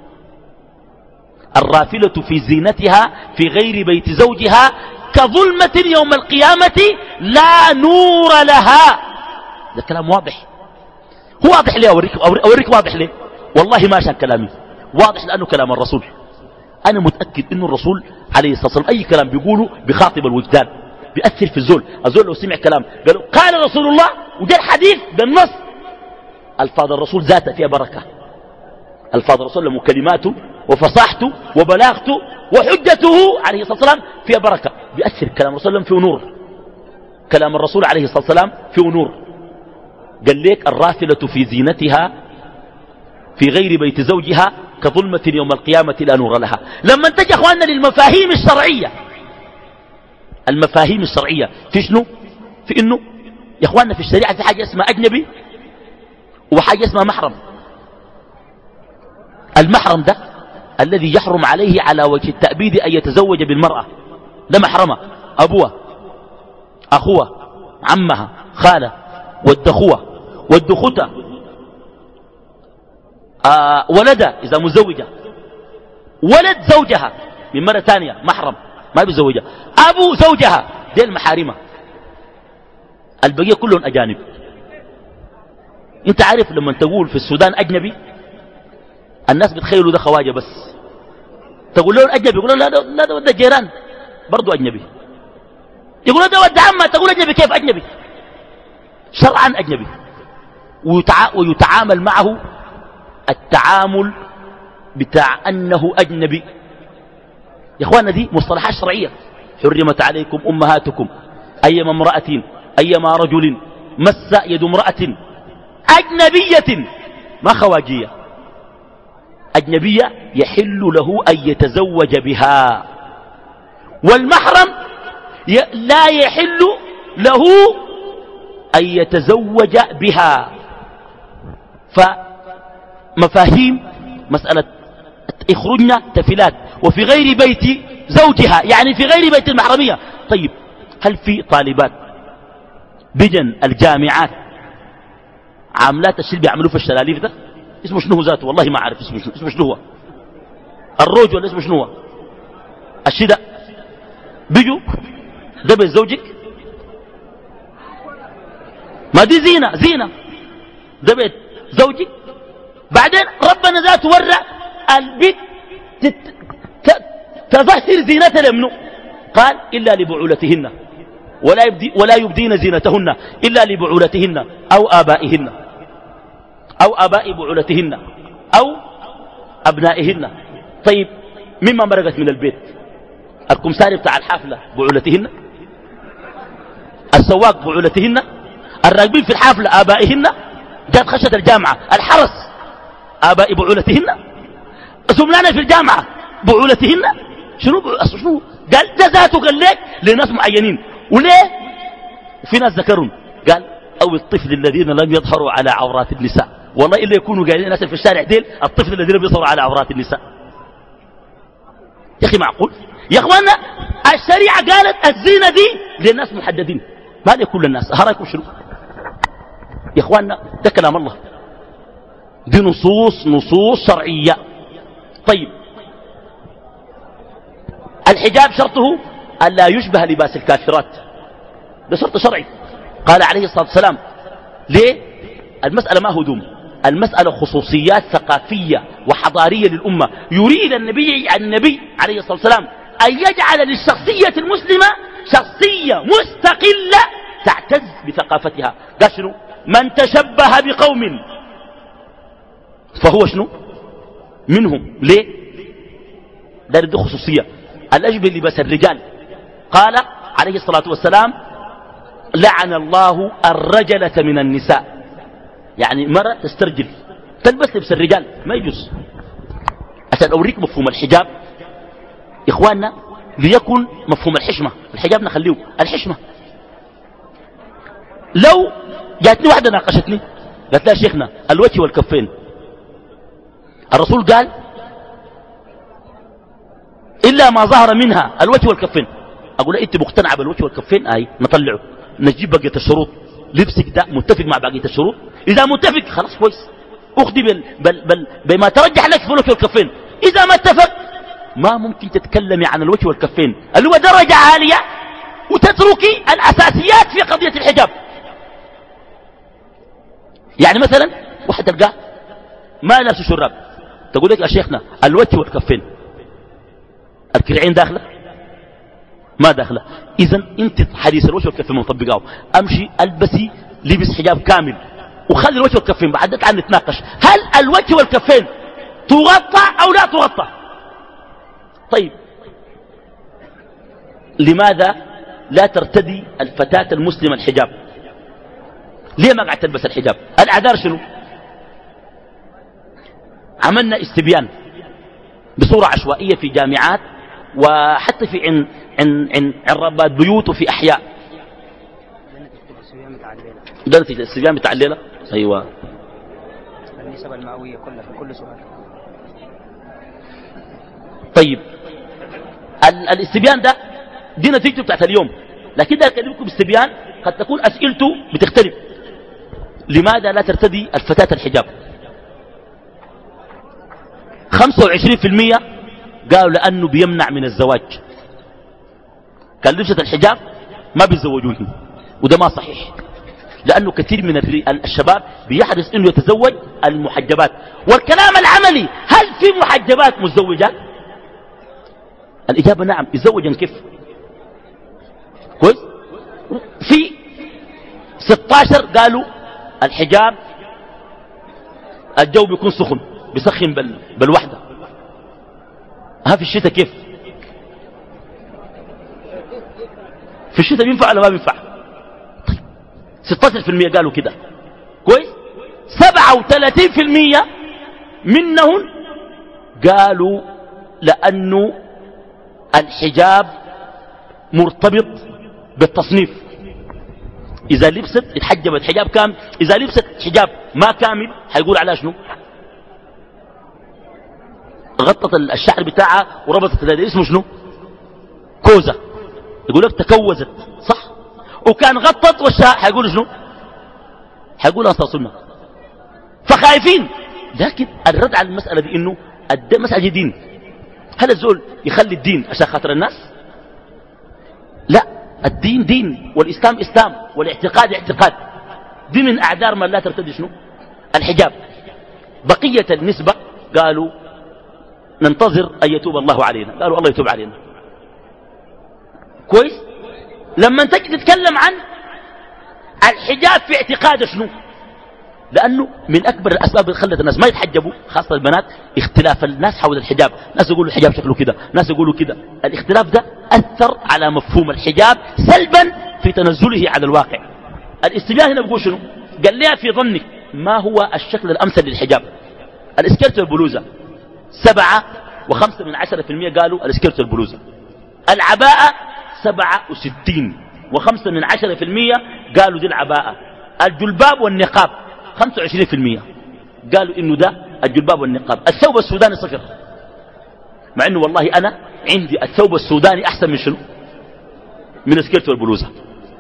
الرافلة في زينتها في غير بيت زوجها كظلمة يوم القيامة لا نور لها. ده كلام واضح. هو واضح ليه؟ أوريك, أوريك واضح ليه؟ والله ما عشان كلامي، واضح لأنه كلام الرسول. أنا متأكد أنه الرسول عليه الصلاة والسلام أي كلام بيقوله بخاطب الوجدان، بيأثر في الزول. الزول لو سمع كلام قالوا قال رسول الله وجاء الحديث بالنص، الفاظ الرسول ذاته فيها بركة. الفاظ الرسول له كلماته وفصاحته وبلاغته وحجته عليه الصلاة والسلام فيها بركة، بيأثر. كلام الرسول فيه نور، كلام الرسول عليه الصلاة والسلام فيه نور. قال لك الرافلة في زينتها في غير بيت زوجها كظلمة يوم القيامة لا نور لها. لما انتج أخواننا للمفاهيم الشرعية، المفاهيم الشرعية في شنو؟ في إنه يا أخواننا في الشريعة في حاجة اسمها أجنبي وحاجة اسمها محرم. المحرم ده الذي يحرم عليه على وجه التأبيد أن يتزوج بالمرأة، ده محرمة، أبوها أخوها عمها خالة والدخوة والدخوتة آه ولدها إذا مزوجة، ولد زوجها من مرة ثانية محرم ما بيزوجها، أبو زوجها، دي المحارمة. البقية كلهم أجانب. انت عارف لما تقول في السودان أجنبي الناس بتخيلوا ده خواجة بس، تقول له أجنبي يقول له لا ده, لا ده, ده جيران برضو أجنبي، يقول له ده ود عمه، تقول أجنبي كيف أجنبي؟ شرعا أجنبي. ويتع... ويتعامل معه التعامل بتاع أنه أجنبي. يا أخوانا دي مصطلحات شرعية. حرمت عليكم أمهاتكم أيما امرأة أيما رجل مس يد امرأة أجنبية، ما خواجية، أجنبية يحل له أن يتزوج بها، والمحرم لا يحل له أن يتزوج بها. فمفاهيم مسألة اخرجنا تفلات وفي غير بيت زوجها، يعني في غير بيت المحرمية. طيب هل في طالبات بجن الجامعات عاملات الشيء بيعملوه في الشلاليف ده اسمه شنو ذاته؟ والله ما عارف اسمه شنو. اسمه شنو هو؟ الروج ولا اسمه شنو هو؟ الشيء ده بيجوا ده بيت زوجك، ما دي زينة زينة، ده بيت زوجك. بعدين ربنا ذاته ورع البيت تظهر زينتها لمنه، قال إلا لبعولتهن ولا, يبدي ولا يبدين زينتهن إلا لبعولتهن أو آبائهن أو آباء بعولتهن أو أبنائهن. طيب مما مرقت من البيت؟ الكمساري بتاع الحافلة بعولتهن، السواق بعولتهن، الراكبين في الحافلة آبائهن، جات خشة الجامعة الحرس آباء بعولتهن، زملانا في الجامعة بعولتهن. شنو شنو قال ده ذاته؟ قال لك لناس معينين. وليه؟ وفي ناس ذكرهم قال أو الطفل الذين لم يظهروا على عورات النساء. والله إلا يكونوا قاعدين ناس في الشارع ديل الطفل الذين لم يظهروا على عورات النساء. يا أخي معقول يا أخوانا؟ الشريعة قالت الزينة دي للناس محددين، ما لكل الناس. هراكم شنو يا أخوانا؟ ده كلام الله، دي نصوص نصوص شرعية. طيب الحجاب شرطه ألا يشبه لباس الكافرات، ده شرط شرعي. قال عليه الصلاة والسلام ليه؟ المسألة ما هدوم، المسألة خصوصيات ثقافية وحضارية للأمة. يريد النبي النبي عليه الصلاة والسلام أن يجعل للشخصية المسلمة شخصية مستقلة تعتز بثقافتها. قال شنو؟ من تشبه بقوم فهو شنو؟ منهم. ليه؟ ده دي خصوصية. الأشبه لباس الرجال، قال عليه الصلاة والسلام لعن الله الرجلة من النساء، يعني مرة تسترجل تلبس لبس الرجال ما يجوز. عشان أوريك مفهوم الحجاب إخواننا، ليكن مفهوم الحشمة. الحجاب نخليه الحشمة. لو جاتني واحدة ناقشتني قالت لها شيخنا الوجه والكفين، الرسول قال إلا ما ظهر منها الوجه والكفين. أقول لها أنت مقتنعة بالوجه والكفين؟ أي نطلعه نجيب بقية الشروط. لبسك ده متفق مع بقية الشروط؟ إذا متفق خلاص كويس، أخذي بل بل بل بما ترجح لك في الوجه والكفين. إذا ما اتفق ما ممكن تتكلمي عن الوجه والكفين اللي هو درجة عالية وتتركي الأساسيات في قضية الحجاب. يعني مثلا واحد تلقاه ما لابس شراب، تقول لك يا شيخنا الوجه والكفين، الكرعين داخله ما داخله. إذن أنت حديث الوجه والكفين مطبقاه. أمشي ألبسي لبس حجاب كامل وخلي الوجه والكفين، بعد ذلك عن نتناقش هل الوجه والكفين تغطى أو لا تغطى. طيب لماذا لا ترتدي الفتاة المسلمة الحجاب؟ ليه ما قاعد تلبس الحجاب؟ الأعذار شنو؟ عملنا استبيان بصورة عشوائية في جامعات وحتى في عن عن عن, عن ربات بيوت وفي أحياء. ده نتيجة الاستبيان بتاع الليلة. أيوة النسب المئوية كلها في كل سؤال. طيب ال الاستبيان ده دي نتيجته بتاعت اليوم، لكن ده أكلمكم باستبيان قد تكون أسئلته بتختلف. لماذا لا ترتدي الفتاة الحجاب؟ خمسة وعشرين في المئة قالوا لأنه بيمنع من الزواج. كان لبسة الحجاب ما بيتزوجون، وده ما صحيح، لأنه كثير من الشباب بيحرص أنه يتزوج المحجبات. والكلام العملي هل في محجبات متزوجات؟ الإجابة نعم. يتزوجن كيف؟ كويس. في ستة عشر قالوا الحجاب الجو بيكون سخن بيسخن بال... بالوحدة. ها في الشتاء كيف؟ في الشتاء بينفع ولا ما بينفع؟ طيب ستة عشر بالمئة قالوا كده كويس. سبعة وثلاثين بالمئة منهم قالوا لأنه الحجاب مرتبط بالتصنيف. إذا لبست اتحجبت حجاب كامل، إذا لبست حجاب ما كامل هيقول عليها شنو؟ غطت الشعر بتاعها وربطت اليدين، اسمه شنو؟ كوزة. يقول لك تكوزت، صح؟ وكان غطت والشعر هيقول شنو؟ هيقول أصلا سنة. خايفين. لكن الرد على المسألة دي إنه المسألة دين. هل الزول يخلي الدين عشان خاطر الناس؟ لا، الدين دين، والإسلام إسلام، والاعتقاد اعتقاد. دي من أعذار من لا ترتدي شنو؟ الحجاب. بقية النسبة قالوا ننتظر أن يتوب الله علينا. قالوا الله يتوب علينا. كويس. لما تجي تتكلم عن الحجاب في اعتقاد شنو؟ لأنه من أكبر الأسباب اللي خلت الناس ما يتحجبوا خاصة البنات اختلاف الناس حول الحجاب. ناس يقولوا الحجاب شكله كده، ناس يقولوا كده. الاختلاف ده أثر على مفهوم الحجاب سلبا في تنزله على الواقع. الاستبيان هنا بيقول شنو؟ قال لها في ظنك ما هو الشكل الأمثل للحجاب؟ الاسكرت والبلوزة. سبعة وخمسة من عشرة في المية قالوا الاسكرت والبلوزة. العباءة سبعة وستين وخمسة من عشرة في المية قالوا دي العباءة. الجلباب والنقاب خمسة وعشرين في المية قالوا إنه ده الجلباب والنقاب. الثوب السوداني صفر، مع إنه والله أنا عندي الثوب السوداني أحسن من شنو؟ من السكرت والبلوزة.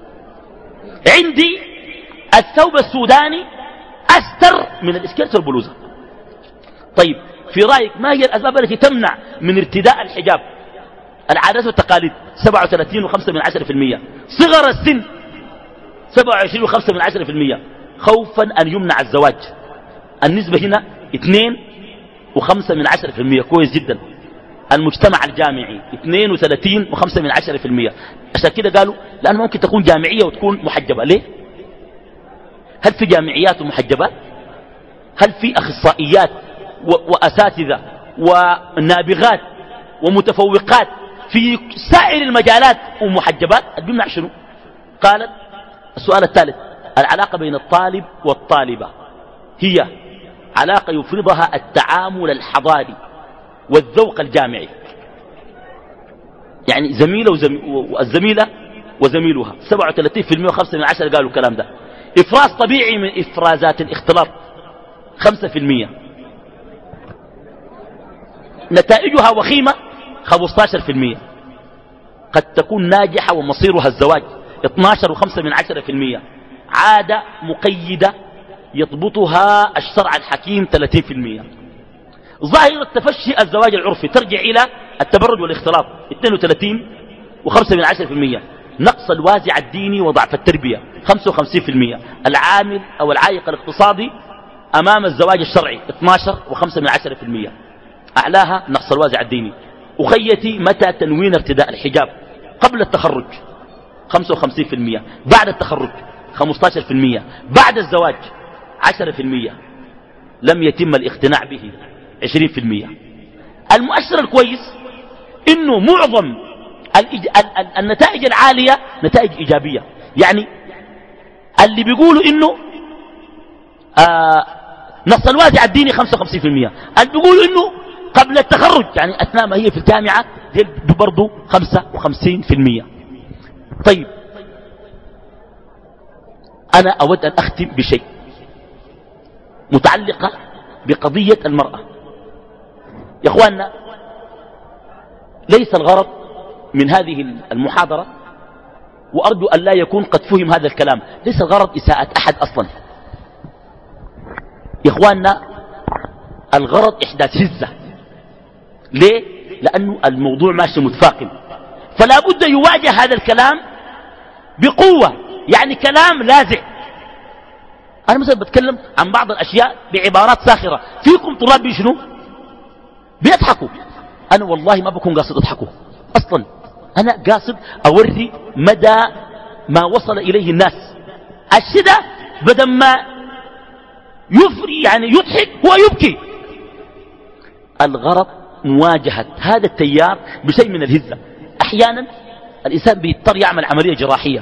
عندي الثوب السوداني أستر من الاسكرت والبلوزة. طيب في رأيك ما هي الأسباب التي تمنع من ارتداء الحجاب؟ العادات والتقاليد سبعة وثلاثين وخمسة من عشرة في المية. صغر السن سبعة وعشرين وخمسة من عشرة في المية. خوفا أن يمنع الزواج. النسبة هنا اثنين وخمسة من عشرة في المية. كويس جدا. المجتمع الجامعي اثنين وثلاثين وخمسة من عشرة في المية. عشان كده قالوا لأنه ممكن تكون جامعية وتكون محجبة. ليه؟ هل في جامعيات ومحجبات؟ هل في أخصائيات وأساتذة ونابغات ومتفوقات في سائر المجالات ومحجبات؟ بيمنع شنو؟ قالت السؤال الثالث: العلاقة بين الطالب والطالبة هي علاقة يفرضها التعامل الحضاري والذوق الجامعي. يعني زميلة والزميلة وزميلها سبعة وثلاثين في المية وخمسة من عشرة قالوا الكلام ده. إفراز طبيعي من إفرازات الاختلاط خمسة في المية. نتائجها وخيمة خمسة عشر في المية. قد تكون ناجحة ومصيرها الزواج اثني عشر وخمسة من عشرة في المية. عادة مقيدة يضبطها الشرع الحكيم ثلاثين في المية. ظاهرة تفشي الزواج العرفي ترجع إلى التبرج والاختلاط اثنين وثلاثين وخمسة من عشرة في المية. نقص الوازع الديني وضعف التربية خمسة وخمسين في المية. العامل أو العائق الاقتصادي أمام الزواج الشرعي اثني عشر وخمسة من عشرة في المية. أعلاها نقص الوازع الديني. أخيتي متى تنوين ارتداء الحجاب؟ قبل التخرج خمسة وخمسين في المية. بعد التخرج خمسة عشر في المية. بعد الزواج عشرة في المية. لم يتم الاقتناع به عشرين في المية. المؤشر الكويس إنه معظم النتائج العالية نتائج إيجابية. يعني اللي بيقولوا إنه آه نص الوازع الديني خمسة وخمسين في المية. اللي بيقولوا إنه قبل التخرج يعني أثناء ما هي في الجامعة دي برضو خمسة وخمسين في المية. طيب أنا أود أن أختم بشيء متعلقة بقضية المرأة. يا أخواننا، ليس الغرض من هذه المحاضرة، وأرجو أن لا يكون قد فهم هذا الكلام، ليس الغرض إساءة أحد أصلا. يا أخواننا، الغرض إحداث هزة. ليه؟ لأنه الموضوع ماشي متفاقم، فلا بد يواجه هذا الكلام بقوة، يعني كلام لاذع. أنا مثلا بتكلم عن بعض الأشياء بعبارات ساخرة، فيكم طلاب بيشنو بيضحكوا. أنا والله ما بكون قاصد أضحكوا أصلا، أنا قاصد أوري مدى ما وصل إليه الناس. الشدة بدل ما يفري يعني يضحك هو يبكي. الغرض مواجهة هذا التيار بشيء من الهزة. أحيانا الإنسان بيضطر يعمل عملية جراحية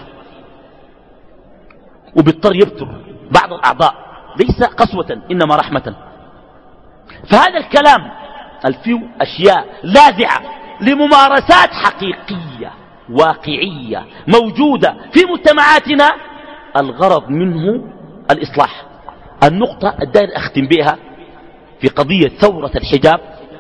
وبيضطر يبتر بعض الأعضاء، ليس قسوة إنما رحمة. فهذا الكلام الفيو أشياء لاذعة لممارسات حقيقية واقعية موجودة في مجتمعاتنا، الغرض منه الإصلاح. النقطة الدائر أختم بها في قضية ثورة الحجاب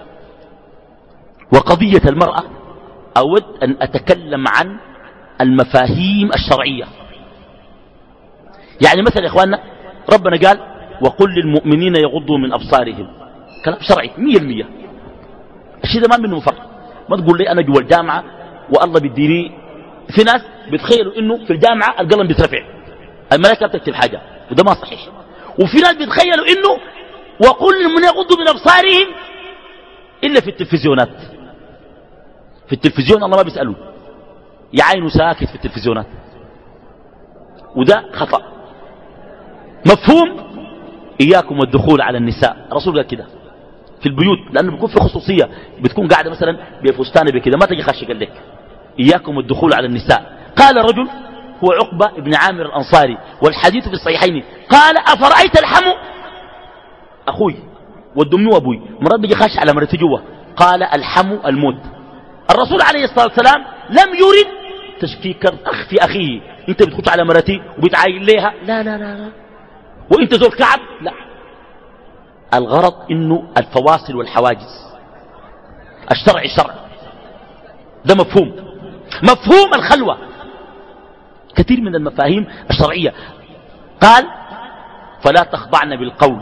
وقضية المرأة، أود أن أتكلم عن المفاهيم الشرعية. يعني مثلا يا إخواننا، ربنا قال وقل للمؤمنين يغضوا من أبصارهم، كلام شرعي مية المية. الشيء ده ما منه مفر. ما تقول لي أنا جوا الجامعة والله بيديني. في ناس بيتخيلوا إنه في الجامعة القلم بيترفع الملائكة بتكتب حاجة، وده ما صحيح. وفي ناس بيتخيلوا إنه وقل للمؤمنين يغضوا من أبصارهم إلا في التلفزيونات. في التلفزيون الله ما بيسأله، يعينه ساكت في التلفزيونات، وده خطأ. مفهوم؟ إياكم والدخول على النساء. الرسول قال كده في البيوت، لأنه بيكون في خصوصية، بتكون قاعدة مثلا بفستانة بكده ما تجي خش قال لك إياكم والدخول على النساء. قال رجل هو عقبة بن عامر الأنصاري والحديث في الصحيحين، قال أفرأيت الحمو أخوي والدمي أبوي مرات بيجي خش على مرتي جوا، قال الحمو الموت. الرسول عليه الصلاة والسلام لم يرد تشكيك الأخ في أخيه، أنت بتخش على مرتي وبتعاين ليها، لا لا لا لا، وأنت زول كعب، لا. الغرض إنه الفواصل والحواجز. الشرع شرع، ده مفهوم. مفهوم الخلوة كثير من المفاهيم الشرعية. قال فلا تخضعن بالقول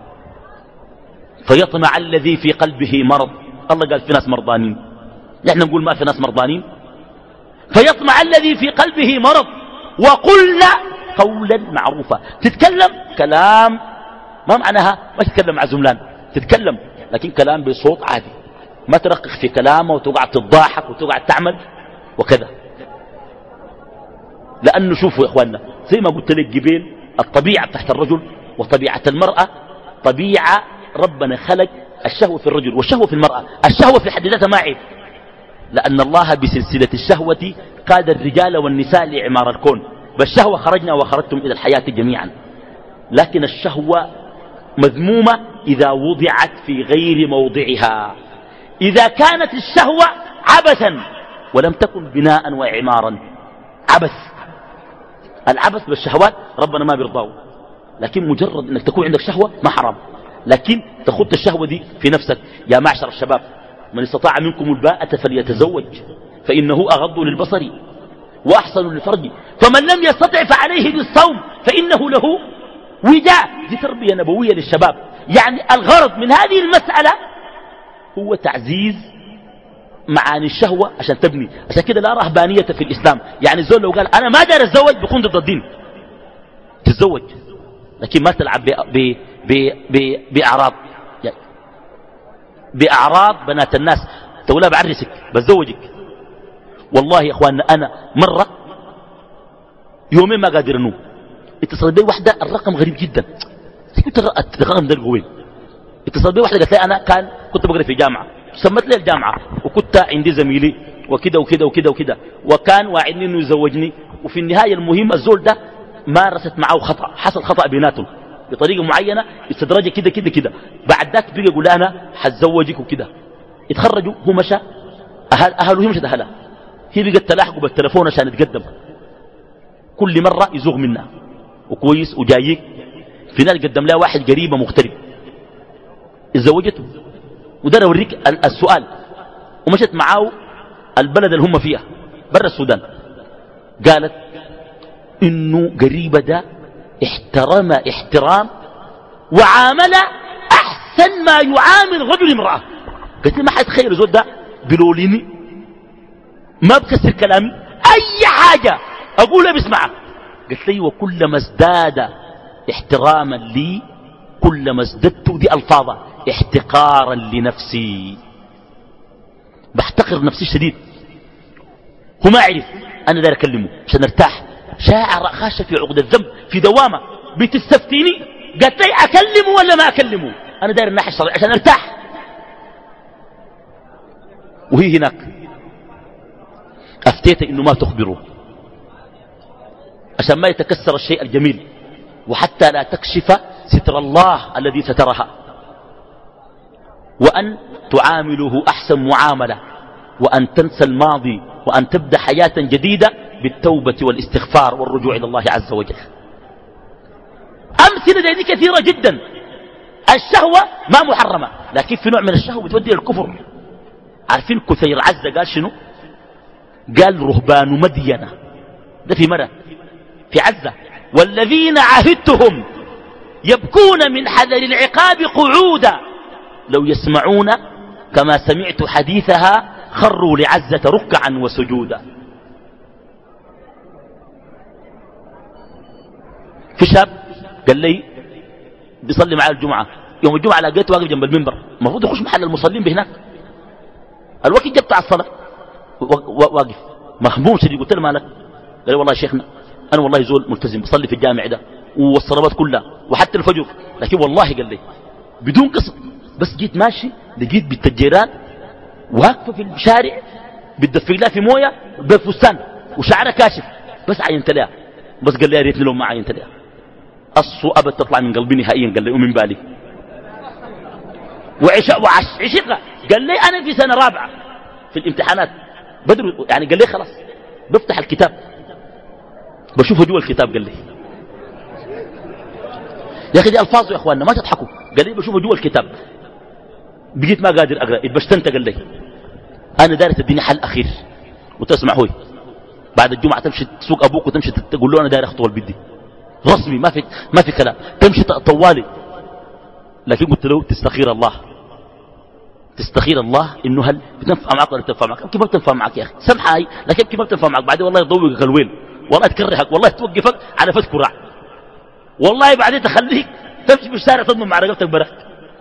فيطمع الذي في قلبه مرض. الله قال في ناس مرضانين، نحن نقول ما في ناس مرضانين. فيطمع الذي في قلبه مرض وقلنا قولا معروفا. تتكلم كلام ما معناها ما تتكلم مع زملان، تتكلم لكن كلام بصوت عادي، ما ترقق في كلامه وتقعد تضاحك وتقعد تعمل وكذا. لأنه شوفوا يا إخواننا، زي ما قلت لك قبيل، الطبيعة تحت الرجل وطبيعة المرأة طبيعة ربنا خلق الشهوة في الرجل والشهوة في المرأة. الشهوة في حد ذاتها ما عيب، لأن الله بسلسلة الشهوة قاد الرجال والنساء لإعمار الكون. بالشهوة خرجنا وخرجتم إلى الحياة جميعا. لكن الشهوة مذمومة إذا وضعت في غير موضعها. إذا كانت الشهوة عبثا ولم تكن بناء وإعمارا. عبث، العبث بالشهوات ربنا ما بيرضاه، لكن مجرد أنك تكون عندك شهوة ما حرام، لكن تخط الشهوة دي في نفسك. يا معشر الشباب من استطاع منكم الباءة فليتزوج فإنه أغض للبصر وأحسن للفرج فمن لم يستطع فعليه بالصوم فإنه له وجاء. دي تربية نبوية للشباب. يعني الغرض من هذه المسألة هو تعزيز معاني الشهوة عشان تبني. عشان كده لا رهبانية في الإسلام. يعني الزول لو قال أنا ما دار أتزوج بيكون ضد الدين. تتزوج لكن ما تلعب ب ب ب بأعراض، يعني بأعراض بنات الناس. تقول لها بعرسك بتزوجك. والله يا أخواننا أنا مرة يومين ما قادر أنوم، اتصلت بي واحدة الرقم غريب جدا، قلت الرقم ده وين؟ اتصلت بي واحدة قالت لي أنا كان كنت بقرأ في جامعة، سمت لي الجامعة وكنت عندي زميلي وكده وكده وكده وكده، وكان واعدني انه يزوجني، وفي النهاية المهم الزول ده مارست معه خطأ، حصل خطأ بيناتهم بطريقة معينة، استدرجه كده كده كده. بعد ذاك بقى يقول أنا حتزوجك وكده. اتخرجوا، هو مشى، أهل أهله هي مشت أهلها، هي بقت تلاحقوا بالتلفون عشان يتقدم. كل مرة يزوغ منها وكويس وجايك. في ناس قدم لها واحد قريبة مغترب اتزوجته، وده أنا أوريك السؤال. ومشت معاه البلد اللي هم فيها برا السودان. قالت إنه قريبة ده احترم احترام وعامل أحسن ما يعامل رجل امرأة. قلت لي ما حيتخيل زول ده بلوليني ما بكسر كلامي أي حاجة أقولها بسمعها. قلت لي وكلما ازداد احتراما لي كلما ازددت دي ألفاظة احتقارا لنفسي، بحتقر نفسي شديد. هو ما عرف أنا داير أكلمه عشان ارتاح. شاعر خاشة في عقد الذنب في دوامة بتستفتيني، قالت لي أكلمه ولا ما أكلمه؟ أنا داير الناحية الشرعية عشان ارتاح. وهي هناك أفتيت إنه ما تخبره عشان ما يتكسر الشيء الجميل، وحتى لا تكشف ستر الله الذي سترها، وأن تعامله أحسن معاملة، وأن تنسى الماضي، وأن تبدأ حياة جديدة بالتوبة والاستغفار والرجوع إلى الله عز وجل. أمثلة زي دي كثيرة جدا. الشهوة ما محرمة، لكن في نوع من الشهوة بتودي الكفر. عارفين كثير عزة قال شنو؟ قال رهبان مدينة، ده في مرة في عزة، والذين عهدتهم يبكون من حذر العقاب قعودا لو يسمعون كما سمعت حديثها خروا لعزة ركعا وسجودا. في شاب قال لي بيصلي معي الجمعة، يوم الجمعة لقيته واقف جنب المنبر، المفروض يخش محل المصلين بهناك، الوقت جبت على الصلاة واقف مهموم شديد. قلت له مالك؟ قال لي والله يا شيخنا أنا والله زول ملتزم بصلي في الجامع ده والصلوات كلها وحتى الفجر، لكن والله قال لي بدون قصد بس جيت ماشي لقيت بنت الجيران واقفة في الشارع بتدفق لها في مويه بفستان وشعرها كاشف، بس عينت لها، بس قال لي يا ريتني لو ما عينت لها، الصو أبد تطلع من قلبي نهائيا. قال لي ومن بالي وعشق وعشقها. قال لي أنا في سنة رابعة في الامتحانات بدر يعني، قال لي خلاص بفتح الكتاب بشوفه جوا الكتاب. قال لي يا أخي دي ألفاظ يا أخواننا ما تضحكوا. قال لي بشوفه جوا الكتاب بقيت ما قادر أقرأ اتبشتنت. قال لي أنا دارت الدنيا حل أخير. وتسمع هوي بعد الجمعة تمشي تسوق أبوك وتمشي تقول له أنا داير أخطو البدي رسمي، ما في ما في كلام، تمشي طوالي. لكن قلت له تستخير الله، تستخير الله إنه هل بتنفع معك ولا بتنفع معك؟ كيف ما بتنفع معك يا أخي؟ سمحة هاي، لكن كيف ما بتنفع معك؟ بعدين والله يضوقك الويل، والله تكرهك، والله توقفك على فتك كراع، والله بعدين تخليك تمشي في الشارع تضمن مع رقبتك برك.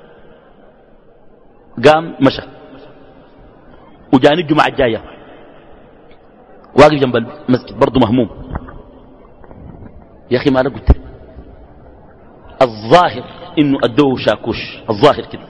قام مشى وجاني الجمعة الجاية واقف جنب المسجد برضه مهموم. يا أخي ما أنا قلت الظاهر إنه أدوه شاكوش، الظاهر كده.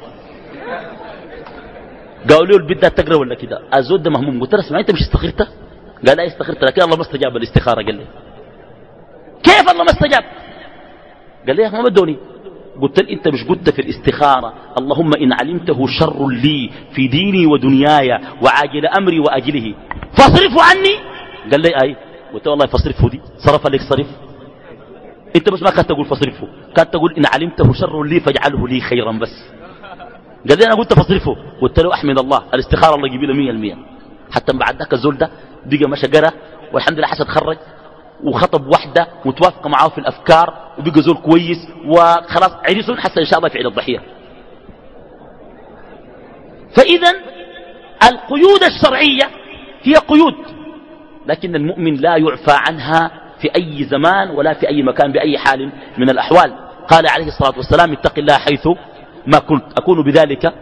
قالوا له البيت ده تقرأ ولا كده؟ الزود ده مهموم. قلت له اسمع أنت مش استخرت؟ قال لا استخرت، لكن الله ما استجاب الاستخارة. قال لي كيف الله ما استجاب؟ قال لي يا أخي ما بدوني. قلت له أنت مش قلت في الاستخارة اللهم إن علمته شر لي في ديني ودنياي وعاجل أمري وأجله فاصرفه عني؟ قال لي أي. قلت له والله فاصرفه دي صرف لك صرف، انت بس ما كانت تقول فاصرفه، كانت تقول ان علمته شر لي فاجعله لي خيرا بس. قال لي انا قلت فاصرفه. قلت له احمد الله الاستخاره الله يجيب له مية بالمية. حتى بعد ذاك الزول ده بقى مشى قرا والحمد لله حسن تخرج وخطب واحده متوافقه معاه في الافكار وبقى زول كويس وخلاص عريس حتى ان شاء الله في عيد الضحيه. فاذا القيود الشرعيه هي قيود، لكن المؤمن لا يعفى عنها في أي زمان ولا في أي مكان بأي حال من الأحوال. قال عليه الصلاة والسلام اتق الله حيث ما كنت. أكون بذلك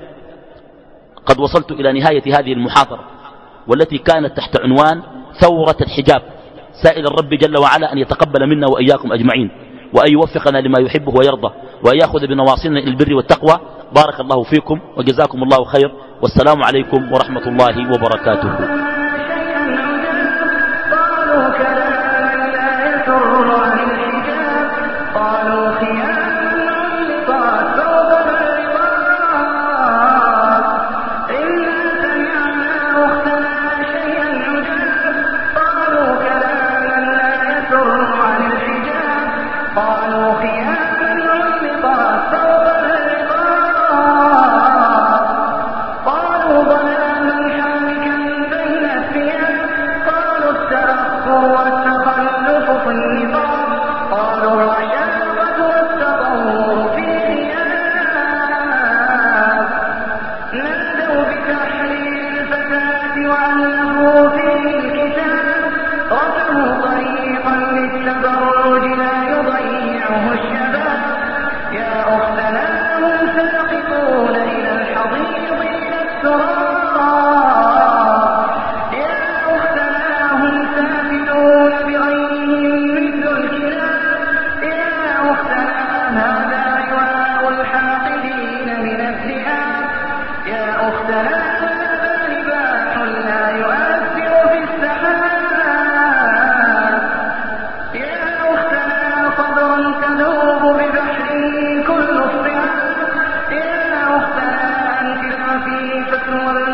قد وصلت إلى نهاية هذه المحاضرة والتي كانت تحت عنوان ثورة الحجاب، سائل الرب جل وعلا أن يتقبل منا وإياكم أجمعين وأن يوفقنا لما يحبه ويرضى وأن يأخذ بنواصينا إلى البر والتقوى. بارك الله فيكم وجزاكم الله خير، والسلام عليكم ورحمة الله وبركاته. كل الصعاب يا أختنا أنت الخفيفة